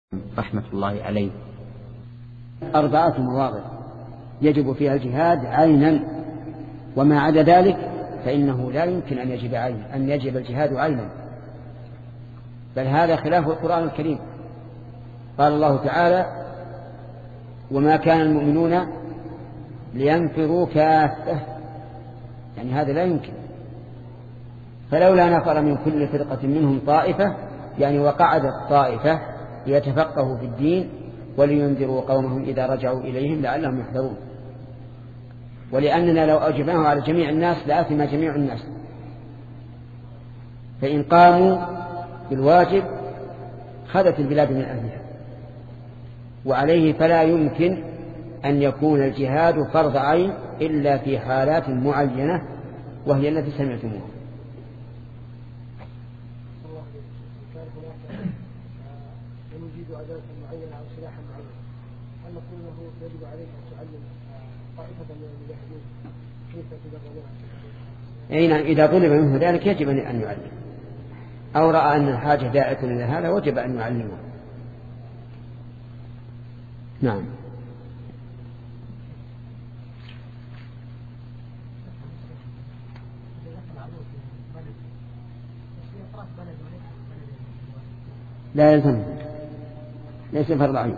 رحمة الله عليه. 4 مواضع يجب فيها الجهاد عينا، وما عدا ذلك فإنه لا يمكن أن يجب الجهاد عينا، بل هذا خلاف القرآن الكريم. قال الله تعالى: وما كان المؤمنون لينفروا كافة، يعني هذا لا يمكن. فلولا نفر من كل فرقة منهم طائفة، يعني وقعدت طائفة ليتفقهوا في الدين ولينذروا قومهم إذا رجعوا إليهم لعلهم يحذرون. ولأننا لو أوجبناه على جميع الناس لآثم جميع الناس، فإن قاموا بالواجب خذت البلاد من أهلها، وعليه فلا يمكن أن يكون الجهاد فرض عين إلا في حالات معينة، وهي التي سمعتموها. إذا طلب منه ذلك يجب أن يعلم، أو رأى أن الحاجة داعية إلى هذا وجب أن يعلمه. نعم. لا يلزم، ليس فرض عين.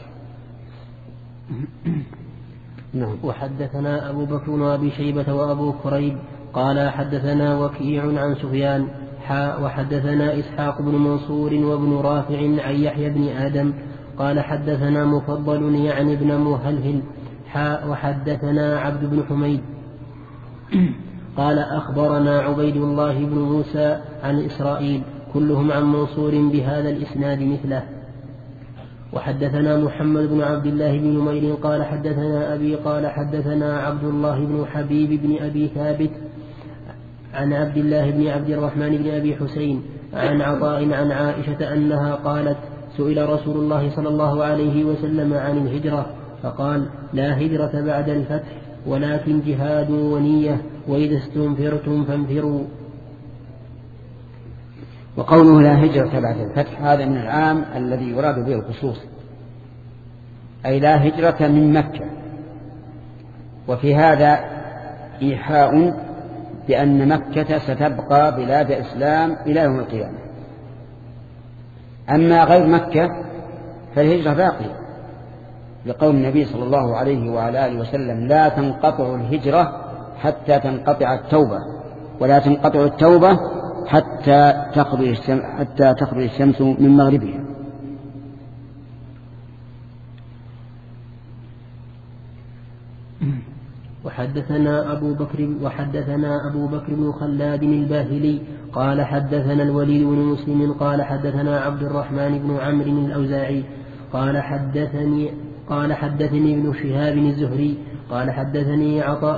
نعم. وحدثنا أبو بكر وأبي شيبة وأبو كريب قال حدثنا وكيع عن سفيان وحدثنا إسحاق بن منصور وابن رافع عن يحيى بن آدم قال حدثنا مفضل يعني ابن مهلهل وحدثنا عبد بن حميد قال أخبرنا عبيد الله بن موسى عن إسرائيل كلهم عن منصور بهذا الإسناد مثله. وحدثنا محمد بن عبد الله بن نمير قال حدثنا أبي قال حدثنا عبد الله بن حبيب بن أبي ثابت عن عبد الله بن عبد الرحمن بن أبي حسين عن عطاء عن عائشة أنها قالت: سئل رسول الله صلى الله عليه وسلم عن الهجرة فقال: لا هجرة بعد الفتح ولكن جهاد ونية، وإذا استنفرتم فانفروا. وقوله لا هجرة بعد الفتح هذا من العام الذي يراد به الخصوص، أي لا هجرة من مكة. وفي هذا إيحاء بأن مكة ستبقى بلاد إسلام إلى يوم القيامة. أما غير مكة فالهجرة باقية، لقول النبي صلى الله عليه وعلى آله وسلم: لا تنقطع الهجرة حتى تنقطع التوبة، ولا تنقطع التوبة حتى تخرج الشمس من مغربها. وحدثنا أبو بكر بن خلاد الباهلي قال حدثنا الوليد بن مسلم قال حدثنا عبد الرحمن بن عمرو الأوزاعي قال حدثني ابن شهاب الزهري قال حدثني عطاء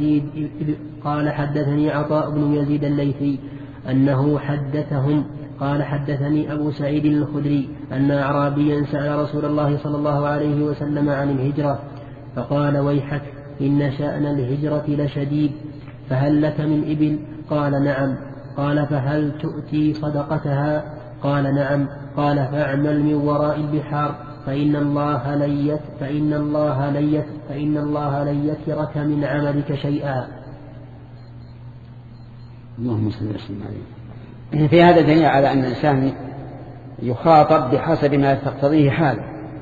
بن يزيد الليثي أنه حدثهم قال حدثني أبو سعيد الخدري أن أعرابيا سأل رسول الله صلى الله عليه وسلم عن الهجرة فقال: ويحك إن شأن الهجرة لشديد، فهل لك من إبل؟ قال: نعم. قال: فهل تؤتي صدقتها؟ قال: نعم. قال: فاعمل من وراء البحار فإن الله لن يترك من عملك شيئا. اللهم صل وسلم عليه. في هذا دليل على أن الإنسان يخاطب بحسب ما تقتضيه حاله.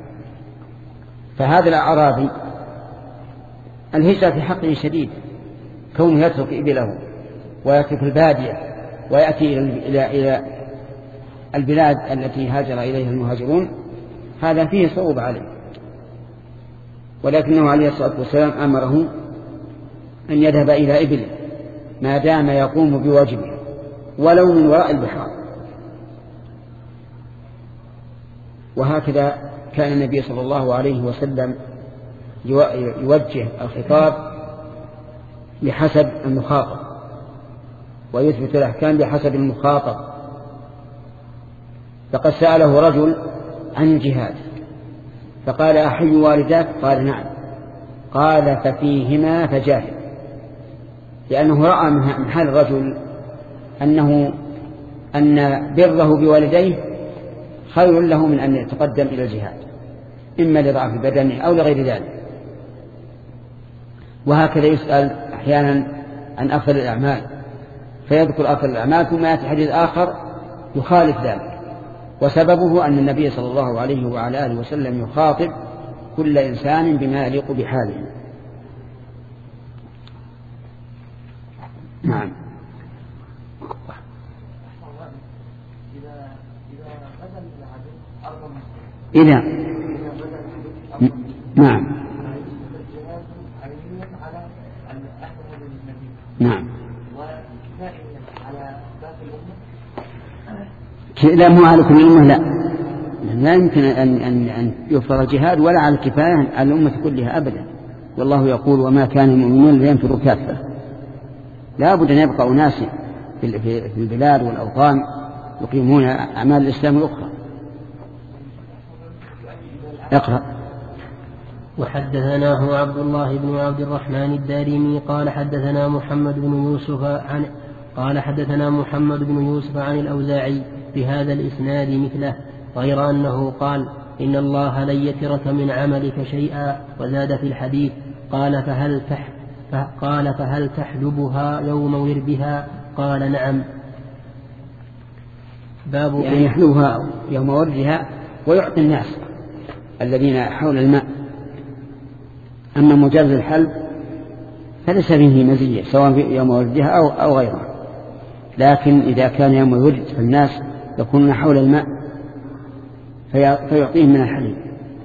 فهذا الأعرابي الهجرة في حقه شديد، كونه يترك إبله ويترك البادية ويأتي إلى البلاد التي هاجر إليها المهاجرون، هذا فيه صعوبة عليه. ولكنه عليه الصلاة والسلام أمره أن يذهب إلى إبله ما دام يقوم بواجبه ولو من وراء البحار. وهكذا كان النبي صلى الله عليه وسلم يوجه الخطاب بحسب المخاطب، ويثبت الأحكام بحسب المخاطب. فقد سأله رجل عن الجهاد فقال: أحي والداك؟ قال: نعم. قال: ففيهما فجاهد، لأنه رأى من حال الرجل أن بره بوالديه خير له من أن يتقدم إلى الجهاد، إما لضعف بدنه أو لغير ذلك. وهكذا يسأل أحيانا عن أفضل الأعمال فيذكر أفضل الأعمال ثم يأتي حديث آخر يخالف ذلك، وسببه أن النبي صلى الله عليه وعلى آله وسلم يخاطب كل إنسان بما يليق بحاله. نعم. إذا نعم نعم لا مو على كل الأمة، لا يمكن أن يفرض الجهاد ولا على الكفاية على الأمة كلها أبدا. والله يقول وما كان المؤمنون لينفروا كافة، لا بد أن يبقى أناس في البلاد والأوطان يقيمون أعمال الإسلام الأخرى. اقرأ. وحدثناه عبد الله بن عبد الرحمن الدارمي قال حدثنا محمد بن يوسف عن الأوزاعي بهذا الإسناد مثله، غير أنه قال إن الله لن يترك من عملك شيئا، وزاد في الحديث قال فهل تحجبها يوم وردها؟ قال نعم. باب يعني يحلوها يوم وردها ويعطي الناس الذين حول الماء. أما مجرد الحلب فليس به مزية سواء يوم وردها أو غيرها، لكن إذا كان يوم الورد فالناس يكونون حول الماء فيعطيهم من الحليب.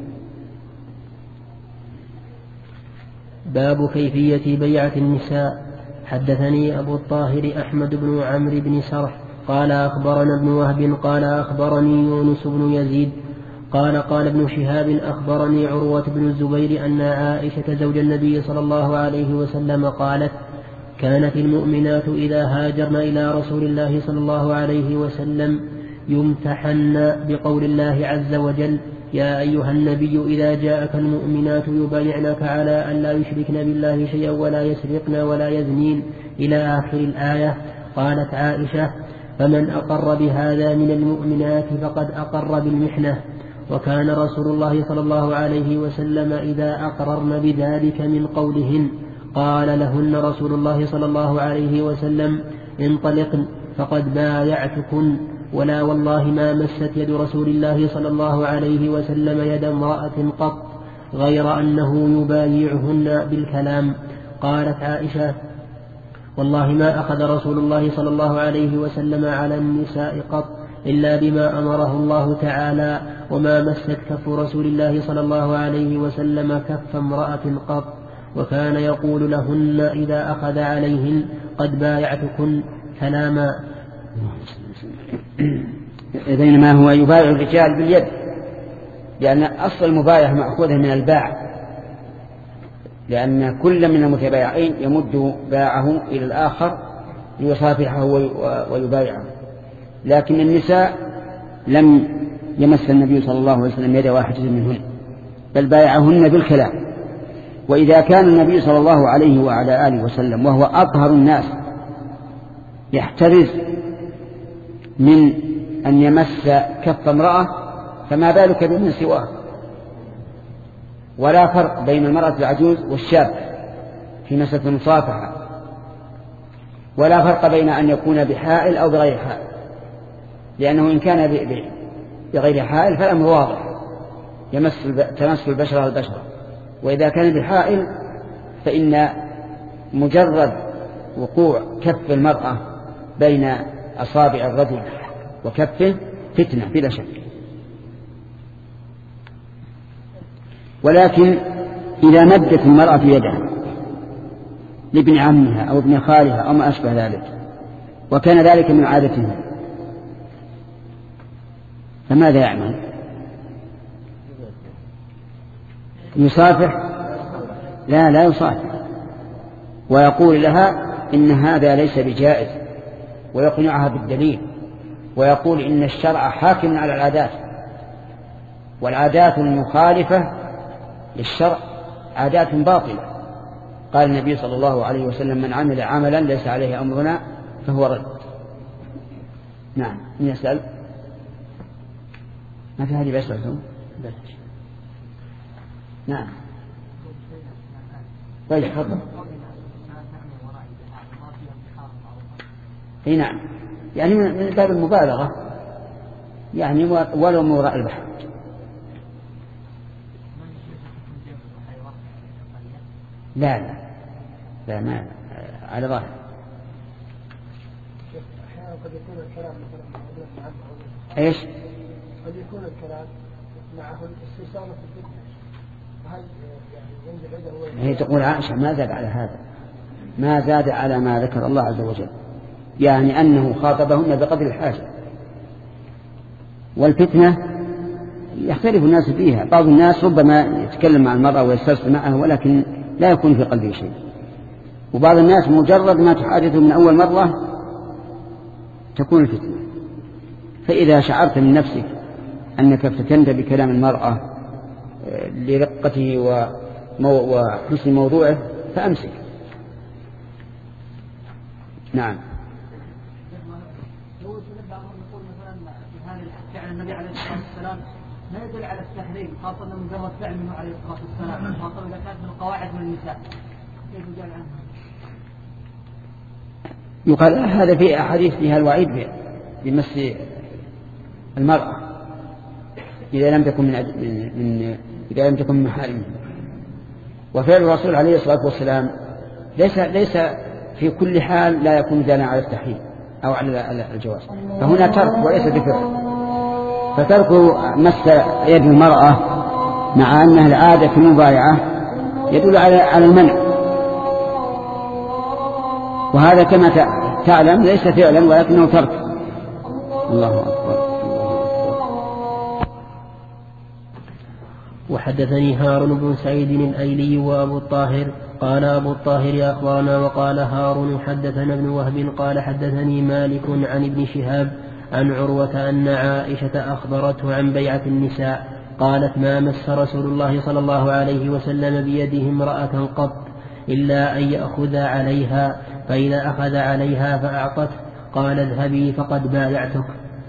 باب كيفية بيعة النساء. حدثني أبو الطاهر أحمد بن عمرو بن سرح قال أخبرنا ابن وهب قال أخبرني يونس بن يزيد قال ابن شهاب أخبرني عروة بن الزبير أن عائشة زوج النبي صلى الله عليه وسلم قالت كانت المؤمنات إذا هاجرن إلى رسول الله صلى الله عليه وسلم يمتحن بقول الله عز وجل يا أيها النبي إذا جاءك المؤمنات يبايعنك على أن لا يشركن بالله شيئا ولا يسرقن ولا يزنين إلى آخر الآية. قالت عائشة فمن أقر بهذا من المؤمنات فقد أقر بالمحنة. وكان رسول الله صلى الله عليه وسلم إذا أقررن بذلك من قولهن قال لهن رسول الله صلى الله عليه وسلم انطلقن فقد بايعتكن. ولا والله ما مست يد رسول الله صلى الله عليه وسلم يد امرأة قط غير أنه يبايعهن بالكلام. قالت عائشة والله ما أخذ رسول الله صلى الله عليه وسلم على النساء قط إلا بما أمره الله تعالى، وما مست كف رسول الله صلى الله عليه وسلم كف امرأة قط. وكان يقول لهن إذا أخذ عليهن قد بايعتكن كلاما. بينما هو يبايع الرجال باليد، لأن أصل المبايعة مأخوذة من الباع، لأن كل من المتبايعين يمد باعه إلى الآخر ليصافحه ويبايعه. لكن النساء لم يمس النبي صلى الله عليه وسلم يد واحدة منهن بل بايعهن بالكلام. وإذا كان النبي صلى الله عليه وعلى آله وسلم وهو أطهر الناس يحترز من أن يمس كف امرأة فما بالك بمن سواه. ولا فرق بين المرأة العجوز والشاب في مسألة المصافحة، ولا فرق بين أن يكون بحائل أو بغير حائل، لأنه إن كان بغير حائل فالأمر واضح تمس البشرة البشرة، وإذا كان بحائل فإن مجرد وقوع كف المرأة بين أصابع الرجل وكفه فتنة بلا شك. ولكن إذا مدت المرأة يدها لابن عمها أو ابن خالها أو ما أشبه ذلك وكان ذلك من عادتها فماذا يعمل؟ يصافح؟ لا يصافح، ويقول لها إن هذا ليس بجائز ويقنعها بالدليل، ويقول إن الشرع حاكم على العادات، والعادات المخالفة للشرع عادات باطلة. قال النبي صلى الله عليه وسلم من عمل عملا ليس عليه أمرنا فهو رد. نعم. من يسأل؟ ما في هذه بس لكم. نعم. طيب تفضل. اي نعم، يعني من باب المبالغة، يعني ولو من وراء البحر. لا لا لا، ما على ظاهر. أحيانا قد يكون الكلام مثلا ايش؟ قد يكون الكلام معه الاستيصال في الفتنة، هل يعني ينزل هي تقول عائشة ما زاد على هذا، ما زاد على ما ذكر الله عز وجل، يعني أنه خاطبهن بقدر الحاجة. والفتنة يختلف الناس فيها، بعض الناس ربما يتكلم مع المرأة ويسترسل معها ولكن لا يكون في قلبه شيء، وبعض الناس مجرد ما تحادثه من أول مرة تكون الفتنة. فإذا شعرت من نفسك أنك افتتنت بكلام المرأة لرقته وحسن موضوعه فأمسك. نعم. فعل النبي عليه الصلاة والسلام ما يدل على التحريم، خاصة من مجرد فعل منه عليه الصلاة والسلام، خاصة إذا كانت من القواعد من النساء. كيف يقال عنها؟ يقال هذا في أحاديث فيها الوعيد بمس المرأة إذا لم تكن إذا لم تكن من محارمه. وفعل الرسول عليه الصلاة والسلام ليس في كل حال لا يكون دالا على التحريم أو على الجواز، فهنا ترك وليس بفعل. فترك مس يد المرأة مع أنها العادة في المبايعة يدل على المنع، وهذا كما تعلم ليس فعلا ولكنه ترك. الله أكبر. وحدثني هارون بن سعيد الأيلي وأبو الطاهر قال أبو الطاهر أخبرنا، وقال هارون حدثنا ابن وهب قال حدثني مالك عن ابن شهاب عن عروة أن عائشة أخبرته عن بيعة النساء قالت ما مس رسول الله صلى الله عليه وسلم بيده امرأة قط إلا أن يأخذ عليها، فإذا أخذ عليها فأعطته قال اذهبي فقد بايعتك.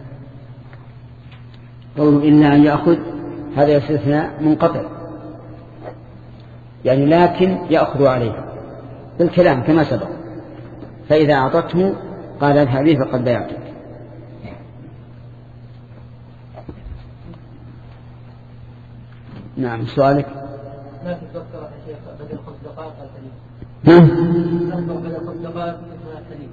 قول إلا أن يأخذ هذا استثناء منقطع، يعني لكن يأخذ عليها بالكلام كما سبق، فإذا أعطته قال اذهبي فقد بايعتك. نعم. سؤالك. ما تتذكر يا شيخ بدل 5 دقائق الحديث؟ بدل 5 دقائق من الحديث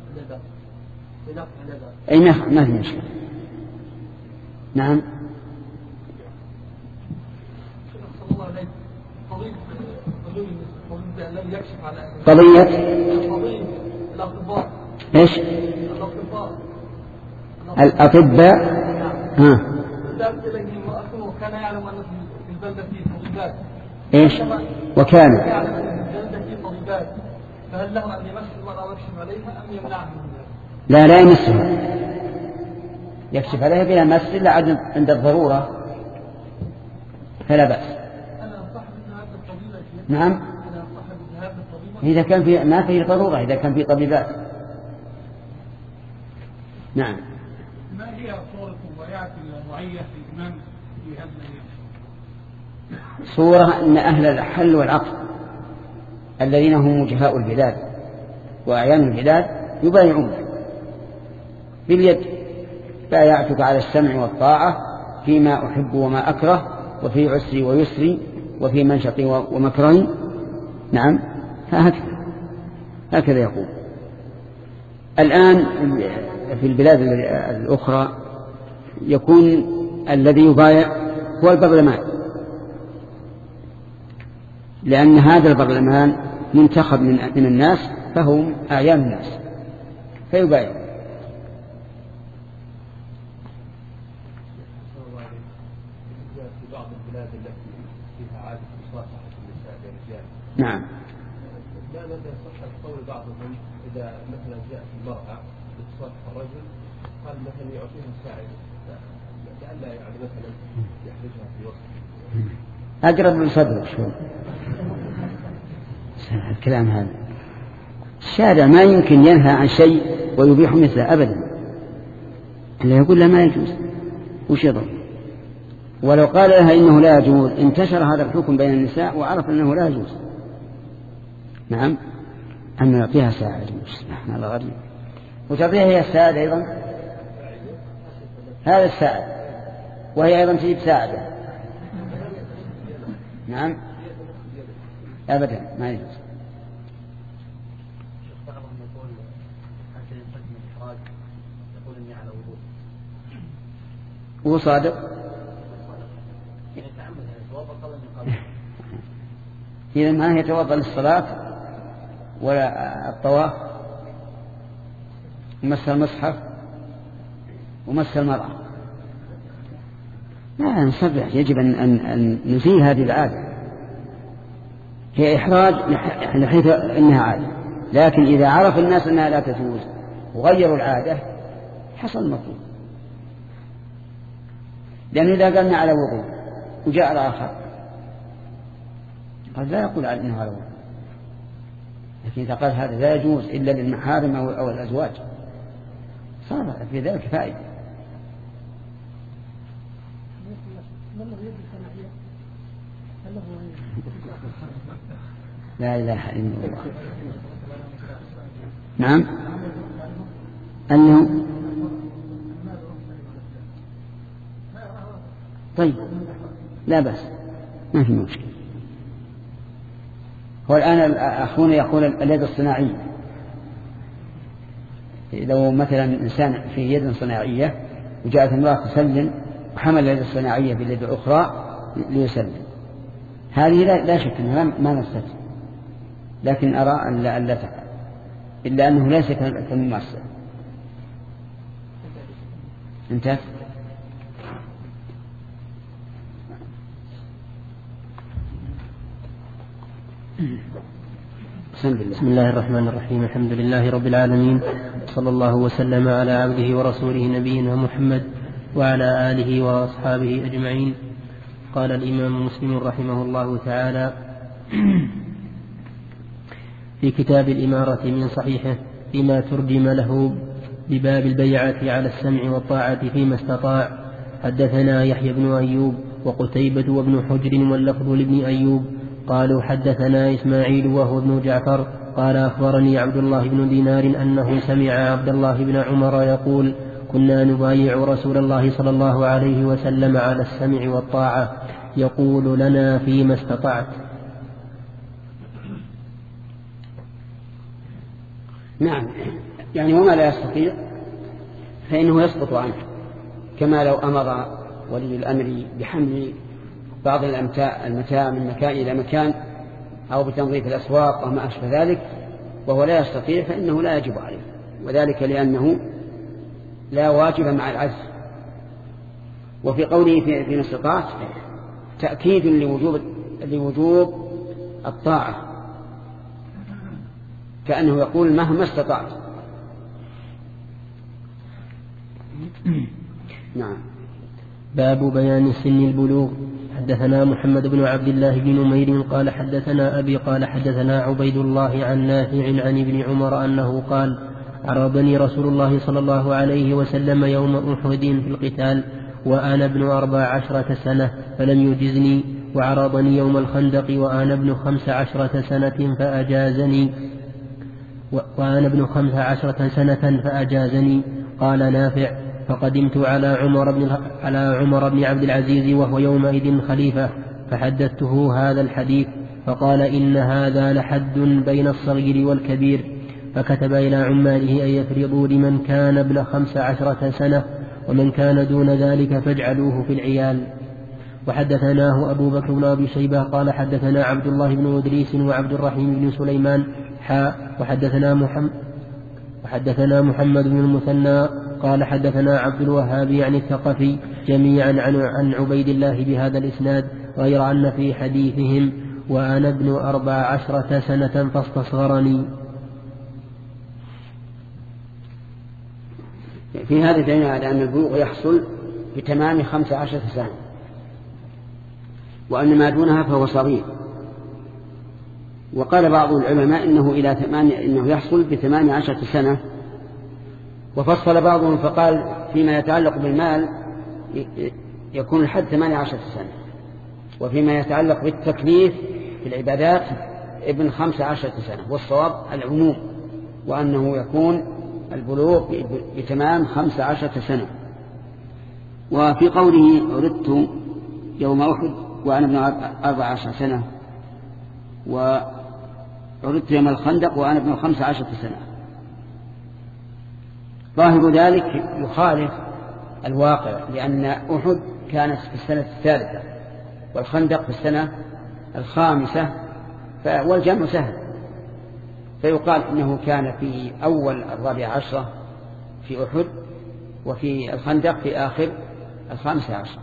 أي ما في مشكلة. نعم. قضية الأطباء. إيش؟ الأطباء. ها. كان يعلم أن في البلدة فيه طبيبات. إيش؟ وكان يعلم أن في البلدة فيه طبيبات، فهل له أن يمس المرأة ويكشف عليها أم يمنعها؟ لا يمسها، يكشف عليها بلا مس إلا عند الضرورة فلا بأس. نعم. إذا كان في ما فيه ضرورة، إذا كان في طبيبات. نعم. ما هي صورة مبايعة الرعية في الإمام في هذا اليوم؟ صورة أن أهل الحل والعقد الذين هم وجهاء البلاد وأعيان البلاد يبايعون باليد: بايعتك على السمع والطاعة فيما أحب وما أكره، وفي عسري ويسري، وفي منشطي ومكرهي. نعم. هكذا يقول. الآن في البلاد الأخرى يكون الذي يبايع هو البرلمان، لأن هذا البرلمان منتخب من الناس، فهم أعيان الناس فيبايع. في بعض البلاد التي فيها عادة مصافحة النساء بالرجال، نعم، لا يصح قول بعضهم إذا مثلا جاءت المرأة لتصافح الرجل قال مثلا يعطيها مساعدة لئلا يعني مثلا يحرجها في وسط. أقرب من صدرك شو الكلام هذا. الشارع ما يمكن ينهى عن شيء ويبيح مثله أبدا، اللي يقول له ما يجوز وش يضر. ولو قال لها إنه لا يجوز انتشر هذا الحكم بين النساء وعرف أنه لا يجوز. نعم، أن نعطيها ساعة يجوز. نحن الله غريب. وتعطيها هي الساعة أيضا، هذا الساعة، وهي أيضا تجيب ساعة. نعم أبدا ما يجوز. هو صادق إذا ما يتوضأ للصلاة ولا الطواف ومس المصحف ومس المرأة. لا نصبح، يجب أن نزيل هذه العادة. هي إحراج لحيث إنها عادة، لكن إذا عرف الناس أنها لا تجوز وغيروا العادة حصل المطلوب. لأنه إذا قالنا على وضوء وجاء الآخر قد لا يقول إنه على وضوء، لكن إذا قال هذا لا يجوز إلا للمحارم أو الأزواج صار في ذلك فائدة. لا إله إلا الله. نعم أنه طيب لا بس ما في مشكلة. هو الآن أخونا يقول اليد الصناعية، لو مثلا إنسان في يد صناعية وجاءت امرأة تسلم وحمل اليد الصناعية باليد الأخرى ليسلم، هذه لا شك أنها ما نفست، لكن أرى أن لا تفعل إلا أنه ليس كالممارسة. انتهى. بسم الله الرحمن الرحيم. الحمد لله رب العالمين، صلى الله وسلم على عبده ورسوله نبينا محمد وعلى آله وأصحابه أجمعين. قال الإمام مسلم رحمه الله تعالى في كتاب الإمارة من صحيحه فيما ترجم له بباب البيعة على السمع والطاعة فيما استطاع: حدثنا يحيى بن أيوب وقتيبة وابن حجر واللفظ لابن أيوب قالوا حدثنا إسماعيل وهو ابن جعفر قال أخبرني عبد الله بن دينار أنه سمع عبد الله بن عمر يقول: كنا نبايع رسول الله صلى الله عليه وسلم على السمع والطاعة يقول لنا فيما استطعت. نعم، يعني وما لا يستطيع فإنه يسقط عنه، كما لو أمر ولي الأمر بحمل بعض المتاع من مكان إلى مكان أو بتنظيف الأسواق وما أشبه ذلك وهو لا يستطيع فإنه لا يجب عليه، وذلك لأنه لا واجب مع العجز. وفي قوله في استطاعت تأكيد لوجوب الطاعة، كأنه يقول مهما استطعت. نعم. باب بيان سن البلوغ. حدثنا محمد بن عبد الله بن نمير قال حدثنا أبي قال حدثنا عبيد الله عن نافع عن ابن عمر أنه قال: عرضني رسول الله صلى الله عليه وسلم يوم أحد في القتال وأنا ابن 14 سنة فلم يجزني، وعرضني يوم الخندق وأنا ابن 15 سنة فأجازني. قال نافع: فقدمت على عمر بن عبد العزيز وهو يومئذ خليفة فحدثته هذا الحديث فقال: إن هذا لحد بين الصغير والكبير، فكتب إلى عماله أن يفرضوا لمن كان ابن 15 سنة ومن كان دون ذلك فاجعلوه في العيال. وحدثناه أبو بكر بن أبي شيبة قال حدثنا عبد الله بن إدريس وعبد الرحيم بن سليمان وحدثنا محمد بن المثنى قال حدثنا عبد الوهاب عن الثقفي جميعا عن عبيد الله بهذا الإسناد، غير أن في حديثهم وأنا ابن 14 سنة فاستصغرني. في هذا دليل على أن البلوغ يحصل بتمام 15 سنة، وأن ما دونها فهو صغير. وقال بعض العلماء إنه يحصل ب18 سنة، وفصل بعضهم فقال فيما يتعلق بالمال يكون الحد 18 سنة. وفيما يتعلق بالتكليف في العبادات ابن 15 سنة، والصواب العموم، وأنه يكون البلوغ بتمام 15 سنة. وفي قوله عرضت يوم أحد وأنا ابن 14 سنة، وعرضت يوم الخندق وأنا ابن 15 سنة، ظاهر ذلك يخالف الواقع، لأن أحد كانت في السنة الثالثة والخندق في السنة الخامسة، والجمع سهل، فيقال إنه كان في أول 14 في أحد، وفي الخندق في آخر 15.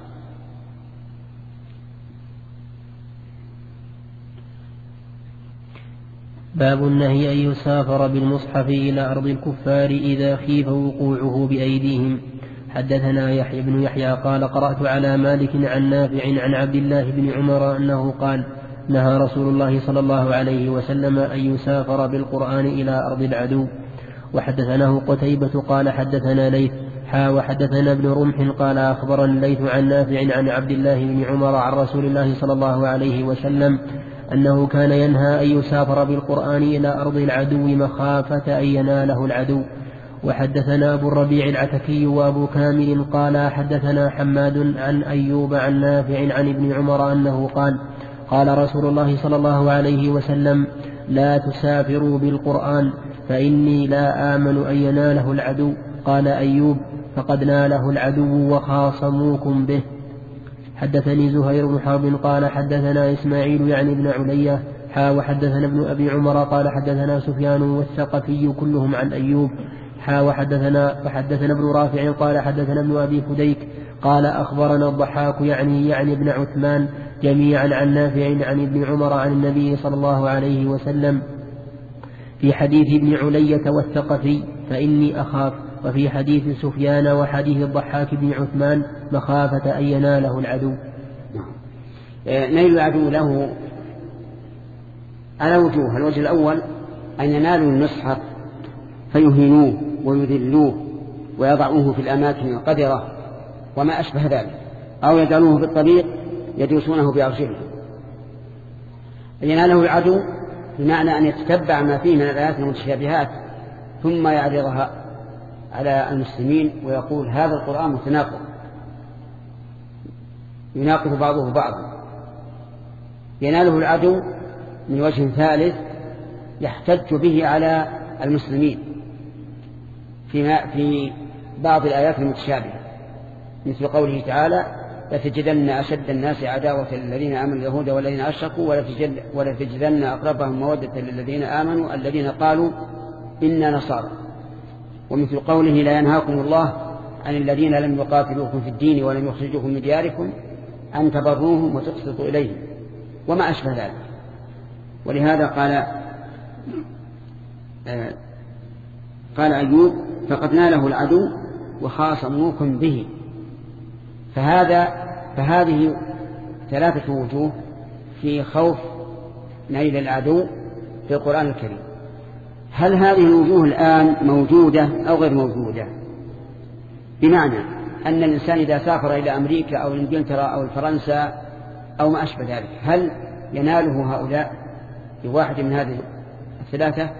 باب النهي أن يسافر بالمصحف إلى أرض الكفار إذا خيف وقوعه بأيديهم. حدثنا يحيى بن يحيى قال قرأت على مالك عن نافع عن عبد الله بن عمر أنه قال نهى رسول الله صلى الله عليه وسلم أن يسافر بالقرآن إلى أرض العدو. وحدثناه قتيبة قال حدثنا ليث وحدثنا ابن رمح قال أخبرنا ليث عن نافع عن عبد الله بن عمر عن رسول الله صلى الله عليه وسلم أنه كان ينهى أن يسافر بالقرآن إلى أرض العدو مخافة أن يناله العدو. وحدثنا أبو الربيع العتكي وأبو كامل قال حدثنا حماد عن أيوب عن نافع عن ابن عمر أنه قال رسول الله صلى الله عليه وسلم لا تسافروا بالقرآن فإني لا آمن أن يناله العدو. قال أيوب فقد ناله العدو وخاصموكم به. حدثني زهير بن حرب قال حدثنا إسماعيل يعني ابن علية وحدثنا ابن أبي عمر قال حدثنا سفيان والثقفي كلهم عن أيوب وحدثنا ابن رافع قال حدثنا ابن أبي فديك قال أخبرنا الضحاك يعني ابن عثمان جميعا عن نافع عن ابن عمر عن النبي صلى الله عليه وسلم في حديث ابن علية والثقفي فإني أخاف، وفي حديث سفيان وحديث الضحاك بن عثمان مخافة أن يناله العدو. نيل العدو له على وجوه. الوجه الأول أن ينالوا المصحف فيهينوه ويذلوه ويضعوه في الأماكن القذرة وما أشبه ذلك، أو يجعلوه في الطريق يدوسونه بأرجلهم. يناله العدو بمعنى أن يتتبع ما فيه من الآيات المتشابهات ثم يعرضها على المسلمين ويقول هذا القرآن متناقض، يناقض بعضه بعضا. يناله العدو من وجه ثالث يحتج به على المسلمين في بعض الآيات المتشابهة، مثل قوله تعالى لتجدن أشد الناس عداوة للذين آمنوا اليهود والذين أشركوا ولتجدن أقربهم مودة للذين آمنوا الذين قالوا إنا نصارى. ومثل قوله لا ينهاكم الله عن الذين لم يقاتلوكم في الدين ولم يخرجوكم من دياركم أن تبروهم وتقسطوا إليهم وما أشبه ذلك. ولهذا قال أيوب فقد ناله العدو وخاصموكم به. فهذه ثلاثة وجوه في خوف نيل العدو في القرآن الكريم. هل هذه الوجوه الآن موجودة أو غير موجودة؟ بمعنى أن الإنسان إذا سافر إلى أمريكا أو إنجلترا أو فرنسا أو ما أشبه ذلك هل يناله هؤلاء بواحد من هذه الثلاثة؟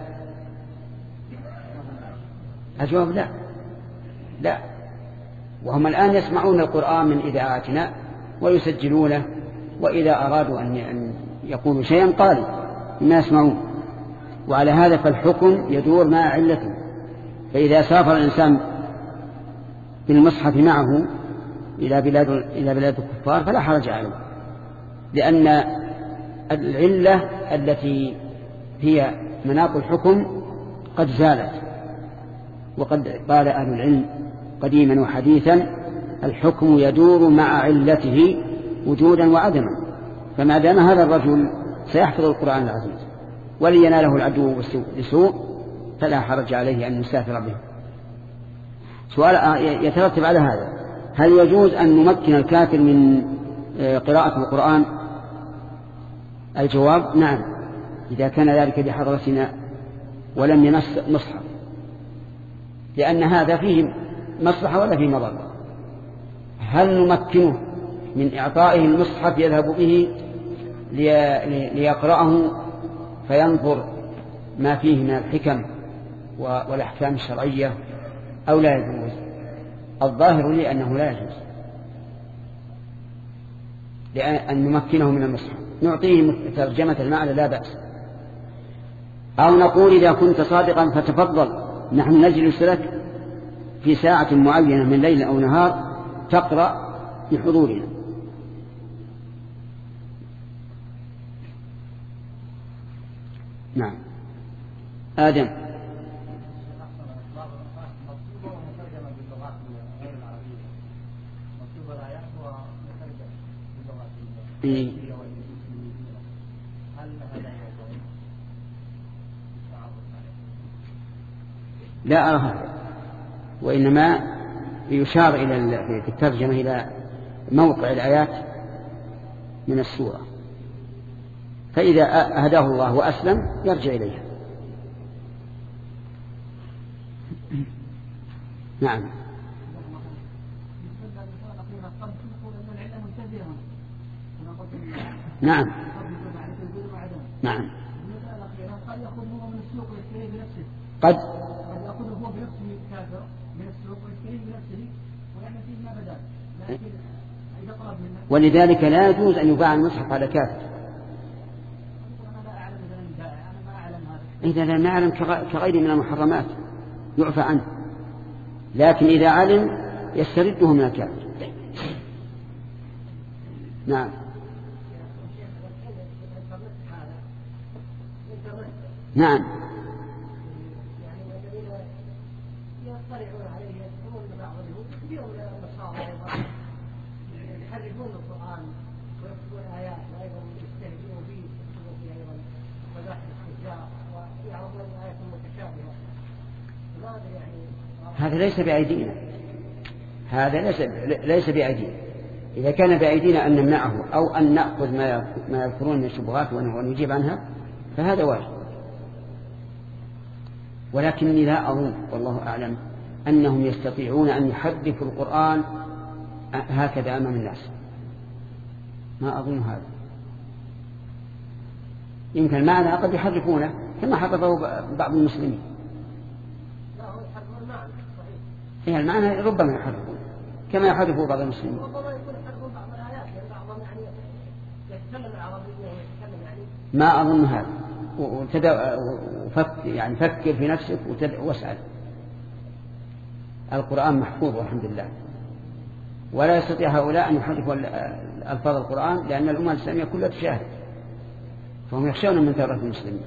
الجواب لا. وهم الآن يسمعون القرآن من إذاعاتنا ويسجلونه، وإذا أرادوا أن يقولوا شيئا قالوا ما يسمعون. وعلى هذا فالحكم يدور مع علته. فإذا سافر الإنسان بالمصحف معه إلى بلاد الكفار فلا حرج عليه، لأن العلة التي هي مناط الحكم قد زالت. وقد قال أهل العلم قديما وحديثا الحكم يدور مع علته وجودا وعدما. فما دام هذا الرجل سيحفظ القرآن العزيز وليناله العدو بسوء فلا حرج عليه أن يسافر به. سؤال يترتب على هذا: هل يجوز أن نمكن الكافر من قراءة القرآن؟ الجواب نعم، إذا كان ذلك بحضرتنا ولم يمس مصحف، لأن هذا فيه مصلحة ولا فيه مضرة. هل نمكنه من إعطائه المصحف يذهب به ليقرأه فينظر ما فيه من الحكم والأحكام الشرعية أو لا يجوز؟ الظاهر لي أنه لا يجوز لأن نمكنه من المصحف، نعطيه ترجمة المعنى لا بأس. أو نقول إذا كنت صادقا فتفضل، نحن نجلس لك في ساعة معينة من ليل أو نهار تقرأ بحضورنا. نعم. آدم. إيه؟ لا أرى هذا، وإنما يشار في الترجمة إلى موقع الآيات من السورة، فإذا هداه الله وأسلم يرجع إليها. نعم. نعم. نعم. قد يأخذه هو بنفسه كافر من السوق ويشتريه بنفسه ويعمل فيه ما بدأ، لكن إذا طلب منه ولذلك لا يجوز أن يباع المصحف على كافر. أنا لا أعلم إذا لم يباع، أنا ما أعلم هذا. إذا لا نعلم كغير من المحرمات يعفى عنه، لكن إذا علم يسترده من الكافر. نعم. نعم. يطلعون عليه يفهمون بعضهم يبيعون النصارى ايضا يحرفون القران ويكتبون ايات وايضا يستهزئون به يكتبون فيه ايضا مزاح الاستهزاء ويعرضون ايات متشابهه. هذا يعني هذا ليس بأيدينا، هذا ليس بأيدينا. إذا كان بأيدينا أن نمنعه أو أن نأخذ ما يذكرون من الشبهات ونجيب عنها فهذا واجب، ولكنني لا أظن والله أعلم أنهم يستطيعون أن يحرفوا القرآن هكذا أمام الناس، ما أظن هذا. يمكن المعنى قد يحرفونه كما حرفه بعض المسلمين. لا هو يحرفون المعنى صحيح. إيه المعنى ربما يحرفون كما يحرفه بعض المسلمين. ربما يكون يحرفون بعض الآيات يعني بعضهم يعني يتكلم العربية ويتكلم يعني. ما أظن هذا. يعني فكر في نفسك واسأل. القرآن محفوظ والحمد لله، ولا يستطيع هؤلاء أن يحرفوا ألفاظ القرآن لأن الأمة الإسلامية كلها تشاهد، فهم يخشون من ثورة المسلمين.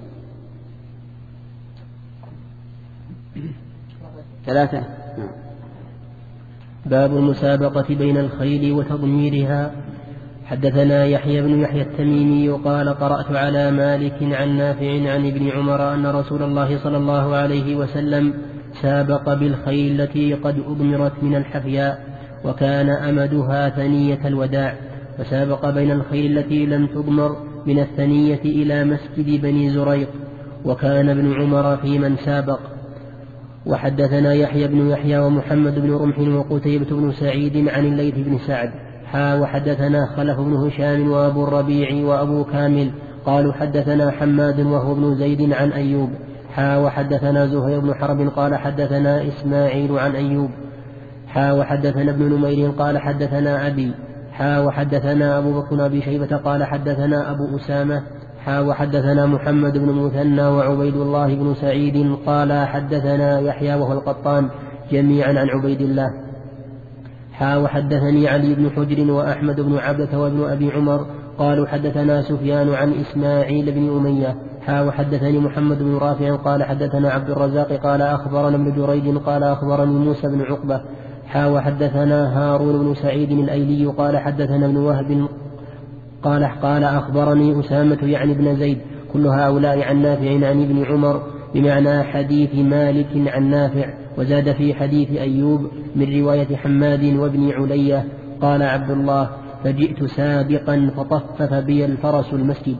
3. نعم. باب المسابقة بين الخيل وتضميرها. حدثنا يحيى بن يحيى التميمي قال قرأت على مالك عن نافع عن ابن عمر أن رسول الله صلى الله عليه وسلم سابق بالخيل التي قد أضمرت من الحفياء وكان أمدها ثنية الوداع، فسابق بين الخيل التي لم تضمر من الثنية إلى مسجد بني زريق، وكان ابن عمر في من سابق. وحدثنا يحيى بن يحيى ومحمد بن رمح وقتيبة بن سعيد عن الليث بن سعد وحدثنا خلف بن هشام وأبو الربيع وأبو كامل قالوا حدثنا حماد وهو بن زيد عن أيوب وحدثنا زهير بن حرب قال حدثنا إسماعيل عن أيوب وحدثنا ابن نمير قال حدثنا أبي وحدثنا أبو بكر أبي شيبة قال حدثنا أبو أسامة وحدثنا محمد بن مثنى وعبيد الله بن سعيد قال حدثنا يحيى وهو القطان جميعا عن عبيد الله وحدثني علي بن حجر وأحمد بن عبدة وابن أبي عمر قالوا حدثنا سفيان عن إسماعيل بن أمية وحدثني محمد بن رافع قال حدثنا عبد الرزاق قال أخبرنا ابن جريج قال أخبرني موسى بن عقبة وحدثنا هارون بن سعيد الأيلي قال حدثنا ابن وهب قال أخبرني أسامة يعني بن زيد كل هؤلاء عن نافع عن ابن عمر بمعنى حديث مالك عن نافع، وزاد في حديث أيوب من رواية حماد وابن علية قال عبد الله فجئت سابقا فطفف بي الفرس المسجد.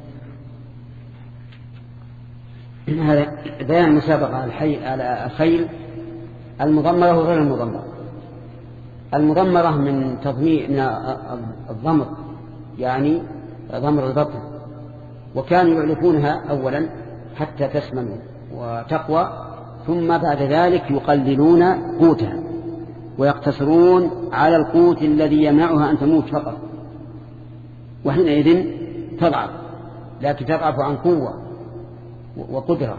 هذا بيان المسابقة على الخيل المضمرة وغير المضمرة. المضمرة من الضمر، يعني ضمر البطن، وكانوا يعلفونها أولا حتى تسمن وتقوى، ثم بعد ذلك يقللون قوتها ويقتصرون على القوت الذي يمنعها أن تموت فقط، وحينئذ تضعف، لكن تضعف عن قوة وقدرة.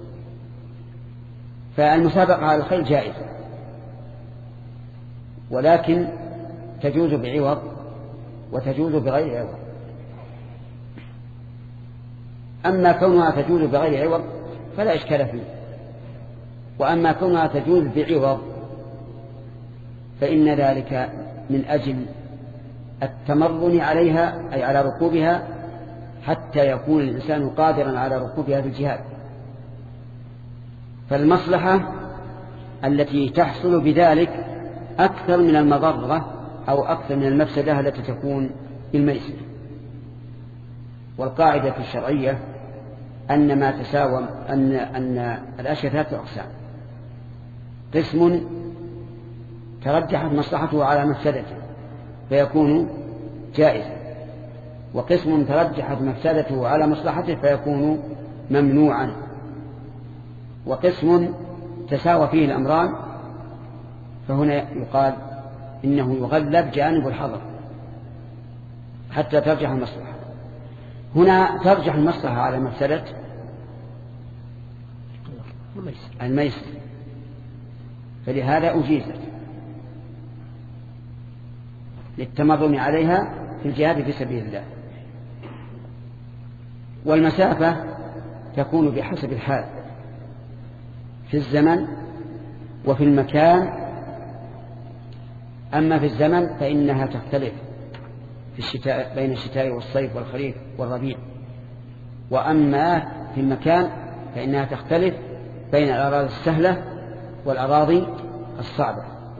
فالمسابقة على الخيل جائزة، ولكن تجوز بعوض وتجوز بغير عوض. أما كونها تجوز بغير عوض فلا إشكال فيه، وأما كونها تجوز بعوض فإن ذلك من أجل التمرن عليها، أي على ركوبها، حتى يكون الإنسان قادرا على ركوبها في الجهاد. فالمصلحة التي تحصل بذلك أكثر من المضرة أو أكثر من المفسدة التي تكون بالميسر. والقاعدة الشرعية أن ما تساوم أن الأشياء ثلاثة أقسام: قسم ترجحت مصلحته على مفسدته فيكون جائزا، وقسم ترجحت مفسدته على مصلحته فيكون ممنوعا، وقسم تساوى فيه الأمران فهنا يقال إنه يغلب جانب الحظر حتى ترجح المصلحة. هنا ترجح المصلحة على مفسدة الميسر، فلهذا أجيزت للتمرن عليها في الجهاد في سبيل الله. والمسافة تكون بحسب الحال في الزمن وفي المكان. أما في الزمن فإنها تختلف في الشتاء، بين الشتاء والصيف والخريف والربيع. وأما في المكان فإنها تختلف بين الأراضي السهلة والأراضي الصعبة،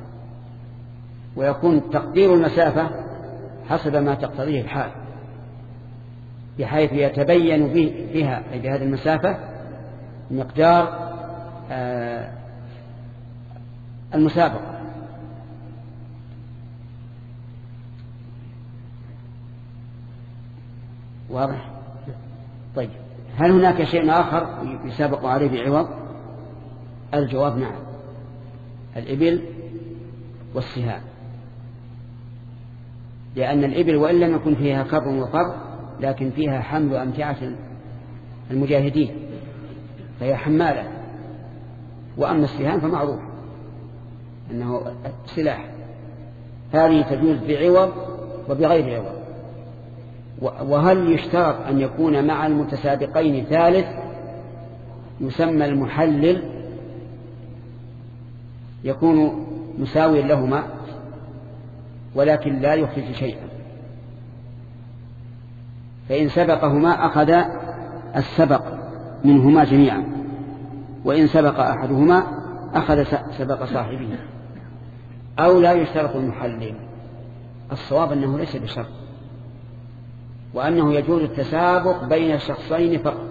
ويكون تقدير المسافة حسب ما تقتضيه الحال، بحيث يتبين بها أي بهذه المسافة مقدار المسابقة. واضح؟ طيب، هل هناك شيء آخر يسابق عليه بعوض؟ الجواب نعم، الإبل والسهام، لأن الإبل وإن لم يكن فيها كر وفر لكن فيها حمل أمتعة المجاهدين فهي حمالة. وأما السهام فمعروف أنه السلاح، هذه تجوز بعوض وبغير عوض. وهل يشترط أن يكون مع المتسابقين ثالث يسمى المحلل يكون مساوي لهما ولكن لا يخرج شيئا؟ فإن سبقهما أخذ السبق منهما جميعا، وإن سبق أحدهما أخذ سبق صاحبه. أو لا يشترط المحلل. الصواب أنه ليس بشرط، وأنه يجوز التسابق بين الشخصين فقط،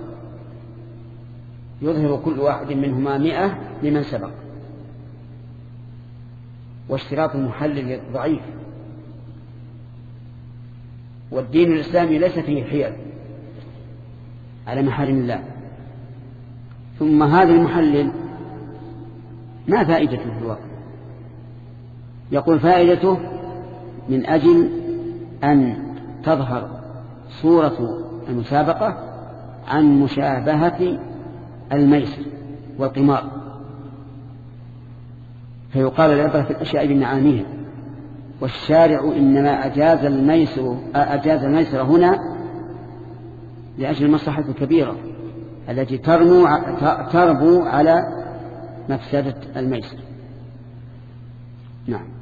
يظهر كل واحد منهما 100 لمن سبق. واشتراط المحلل ضعيف، والدين الإسلامي ليس فيه حيل على محارم الله. ثم هذا المحلل ما فائدته في الواقع؟ يقول فائدته من أجل أن تظهر صورة المسابقة عن مشابهة الميسر والقمار، فيقال العبرة في الأشياء بمعانيها. والشارع إنما أجاز الميسر هنا لأجل المصلحة الكبيرة التي تربو على مفسدة الميسر. نعم.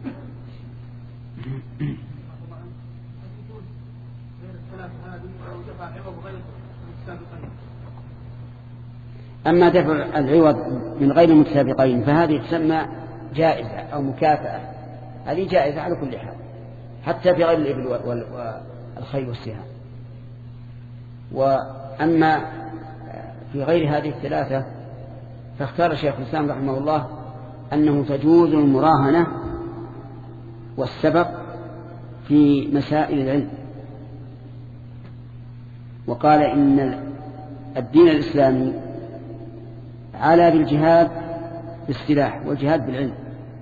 أما دفع العوض من غير المتسابقين فهذه تسمى جائزة أو مكافأة، هذه جائزة على كل حال حتى في غير الإبل والخيل والسهام. وأما في غير هذه الثلاثة فاختار شيخ الإسلام رحمه الله أنه تجوز المراهنة والسبق في مسائل العلم، وقال إن الدين الإسلامي على بالجهاد بالسلاح والجهاد بالعلم،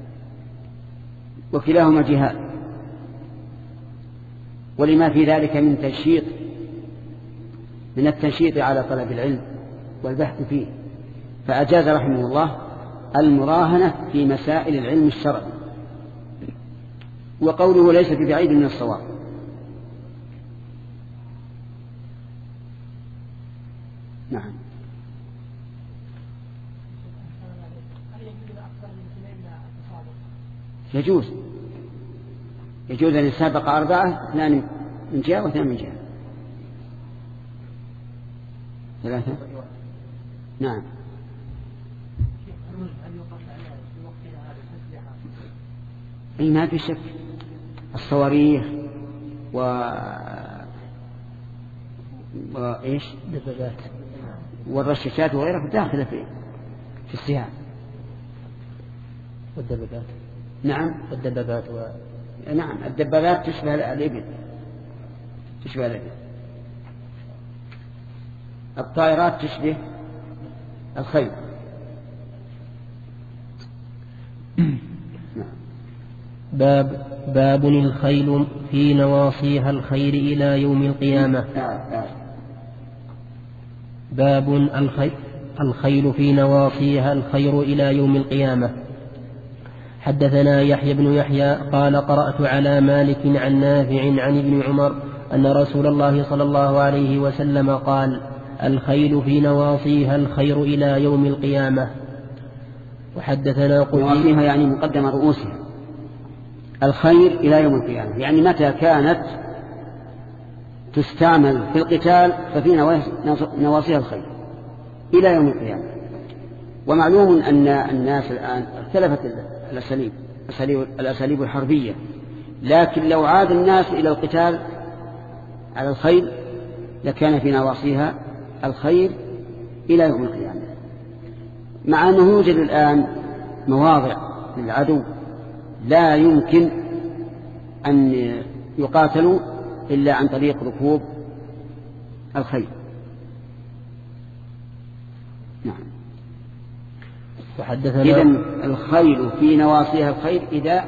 وكلاهما جهاد، ولما في ذلك من التنشيط على طلب العلم والبحث فيه، فأجاز رحمه الله المراهنة في مسائل العلم الشرعي، وقوله ليس ببعيد من الصواب. نعم. يجوز أن يسابق 4، 2 من جهة و2 من جهة. 3. نعم. أي ما في شك، الصواريخ وإيش دبابات والرشاشات وغيرها داخلة في السهام. والدبابات. نعم. والدبابات نعم، الدبابات تشبه الإبل. الطائرات تشبه الخيل. باب الخيل في نواصيها الخير إلى يوم القيامة. باب الخيل في نواصيها الخير إلى يوم القيامة. حدثنا يحيى بن يحيى قال قرأت على مالك عن نافع عن ابن عمر أن رسول الله صلى الله عليه وسلم قال: الخيل في نواصيها الخير إلى يوم القيامة. وحدثنا نواصيها يعني مقدم رؤوسها، الخير إلى يوم القيامة يعني متى كانت تستعمل في القتال ففي نواصيها الخير إلى يوم القيامة. ومعلوم أن الناس الآن اختلفت الأساليب الحربية، لكن لو عاد الناس إلى القتال على الخيل لكان في نواصيها الخير إلى يوم القيامة، مع أنه يوجد الآن مواضع للعدو لا يمكن أن يقاتلوا إلا عن طريق ركوب الخيل. نعم. إذن الخيل في نواصيها الخير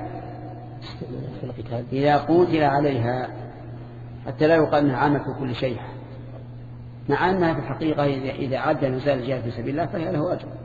إذا قتل عليها، حتى لا يقال أنها عامة كل شيء، مع أنها في الحقيقة إذا عد نزال الجهاد في سبيل الله فهي له أجر.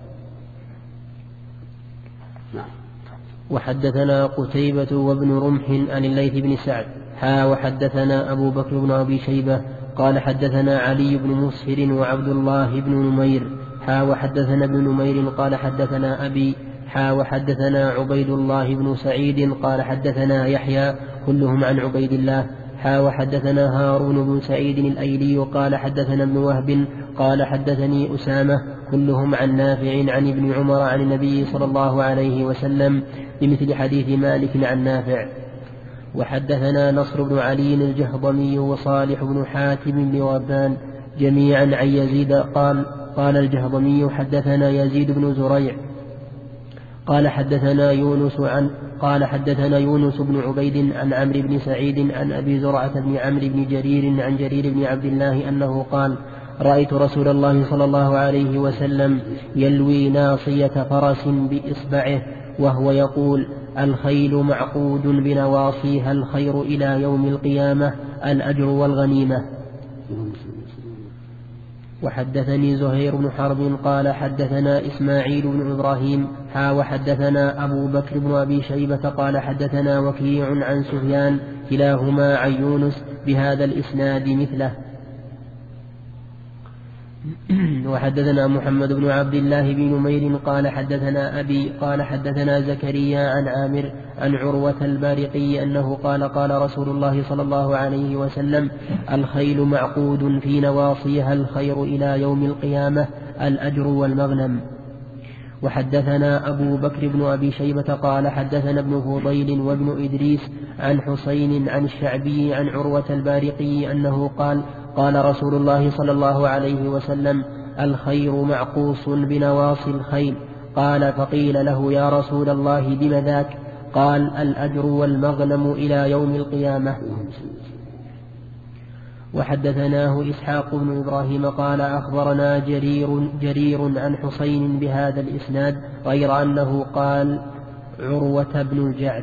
نعم. وحدثنا قتيبة وابن رمح عن الليث بن سعد وحدثنا أبو بكر بن أبي شيبة قال حدثنا علي بن مسهر وعبد الله بن نمير وحدثنا ابن نمير قال حدثنا أبي وحدثنا عبيد الله بن سعيد قال حدثنا يحيى كلهم عن عبيد الله وحدثنا هارون بن سعيد الأيلي قال حدثنا ابن وهب قال حدثني أسامة كلهم عن نافع عن ابن عمر عن النبي صلى الله عليه وسلم بمثل حديث مالك عن نافع. وحدثنا نصر بن علي الجهضمي وصالح بن حاتم بن غبان جميعا عن يزيد قال الجهضمي حدثنا يزيد بن زريع قال حدثنا يونس بن عبيد عن عمرو بن سعيد عن أبي زرعة بن عمرو بن جرير عن جرير بن عبد الله أنه قال: رأيت رسول الله صلى الله عليه وسلم يلوي ناصية فرس بإصبعه وهو يقول: الخيل معقود بنواصيها الخير إلى يوم القيامة الأجر والغنيمة. وحدثني زهير بن حرب قال حدثنا إسماعيل بن إبراهيم وحدثنا أبو بكر بن أبي شيبة قال حدثنا وكيع عن سفيان كلاهما عن يونس بهذا الإسناد مثله. وحدثنا محمد بن عبد الله بن نمير قال حدثنا أبي قال حدثنا زكريا عن عامر عن عروة البارقي أنه قال: قال رسول الله صلى الله عليه وسلم: الخيل معقود في نواصيها الخير إلى يوم القيامة الأجر والمغنم. وحدثنا أبو بكر بن أبي شيبة قال حدثنا ابن فضيل وابن إدريس عن حسين عن الشعبي عن عروة البارقي أنه قال: قال رسول الله صلى الله عليه وسلم: الخير معقوص بنواصي الخيل. قال: فقيل له: يا رسول الله بم ذاك؟ قال الأجر والمغنم إلى يوم القيامة. وحدثناه إسحاق بن إبراهيم قال أخبرنا جرير عن حسين بهذا الإسناد غير أنه قال عروة بن الجعد.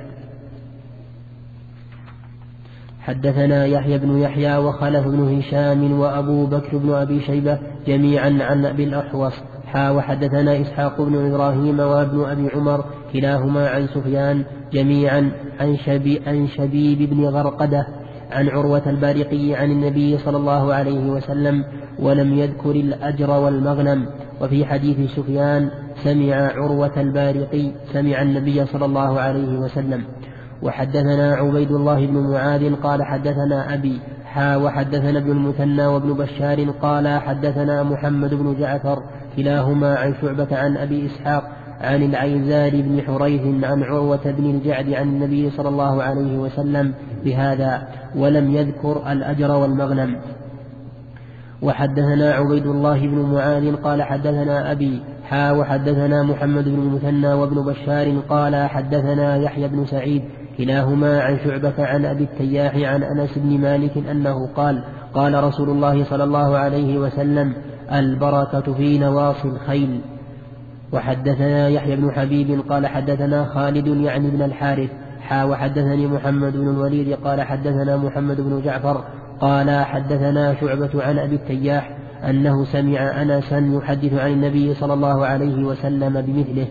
حدثنا يحيى بن يحيى وخلف بن هشام وأبو بكر بن أبي شيبة جميعا عن أبي الأحوص وحدثنا إسحاق بن إبراهيم وابن أبي عمر كلاهما عن سفيان جميعا عن شبيب بن غرقدة عن عروة البارقي عن النبي صلى الله عليه وسلم ولم يذكر الأجر والمغنم. وفي حديث سفيان سمع عروة البارقي سمع النبي صلى الله عليه وسلم. وحدثنا عبيد الله بن معاذ قال حدثنا أبي وحدثنا ابن المثنى وابن بشار قال حدثنا محمد بن جعفر كلاهما عن شعبة عن أبي إسحاق عن العيزار بن حريث عن عروة بن الجعد عن النبي صلى الله عليه وسلم بهذا ولم يذكر الأجر والمغنم. وحدثنا عبيد الله بن معاذ قال حدثنا أبي وحدثنا محمد بن المثنى وابن بشار قال حدثنا يحيى بن سعيد كلاهما عن شعبة عن أبي التياح عن أنس بن مالك أنه قال قال رسول الله صلى الله عليه وسلم البركة في نواصي الخيل. وحدثنا يحيى بن حبيب قال حدثنا خالد يعني بن الحارث وحدثني محمد بن الوليد قال حدثنا محمد بن جعفر قال حدثنا شعبة عن أبي التياح أنه سمع أنسا يحدث عن النبي صلى الله عليه وسلم بمثله.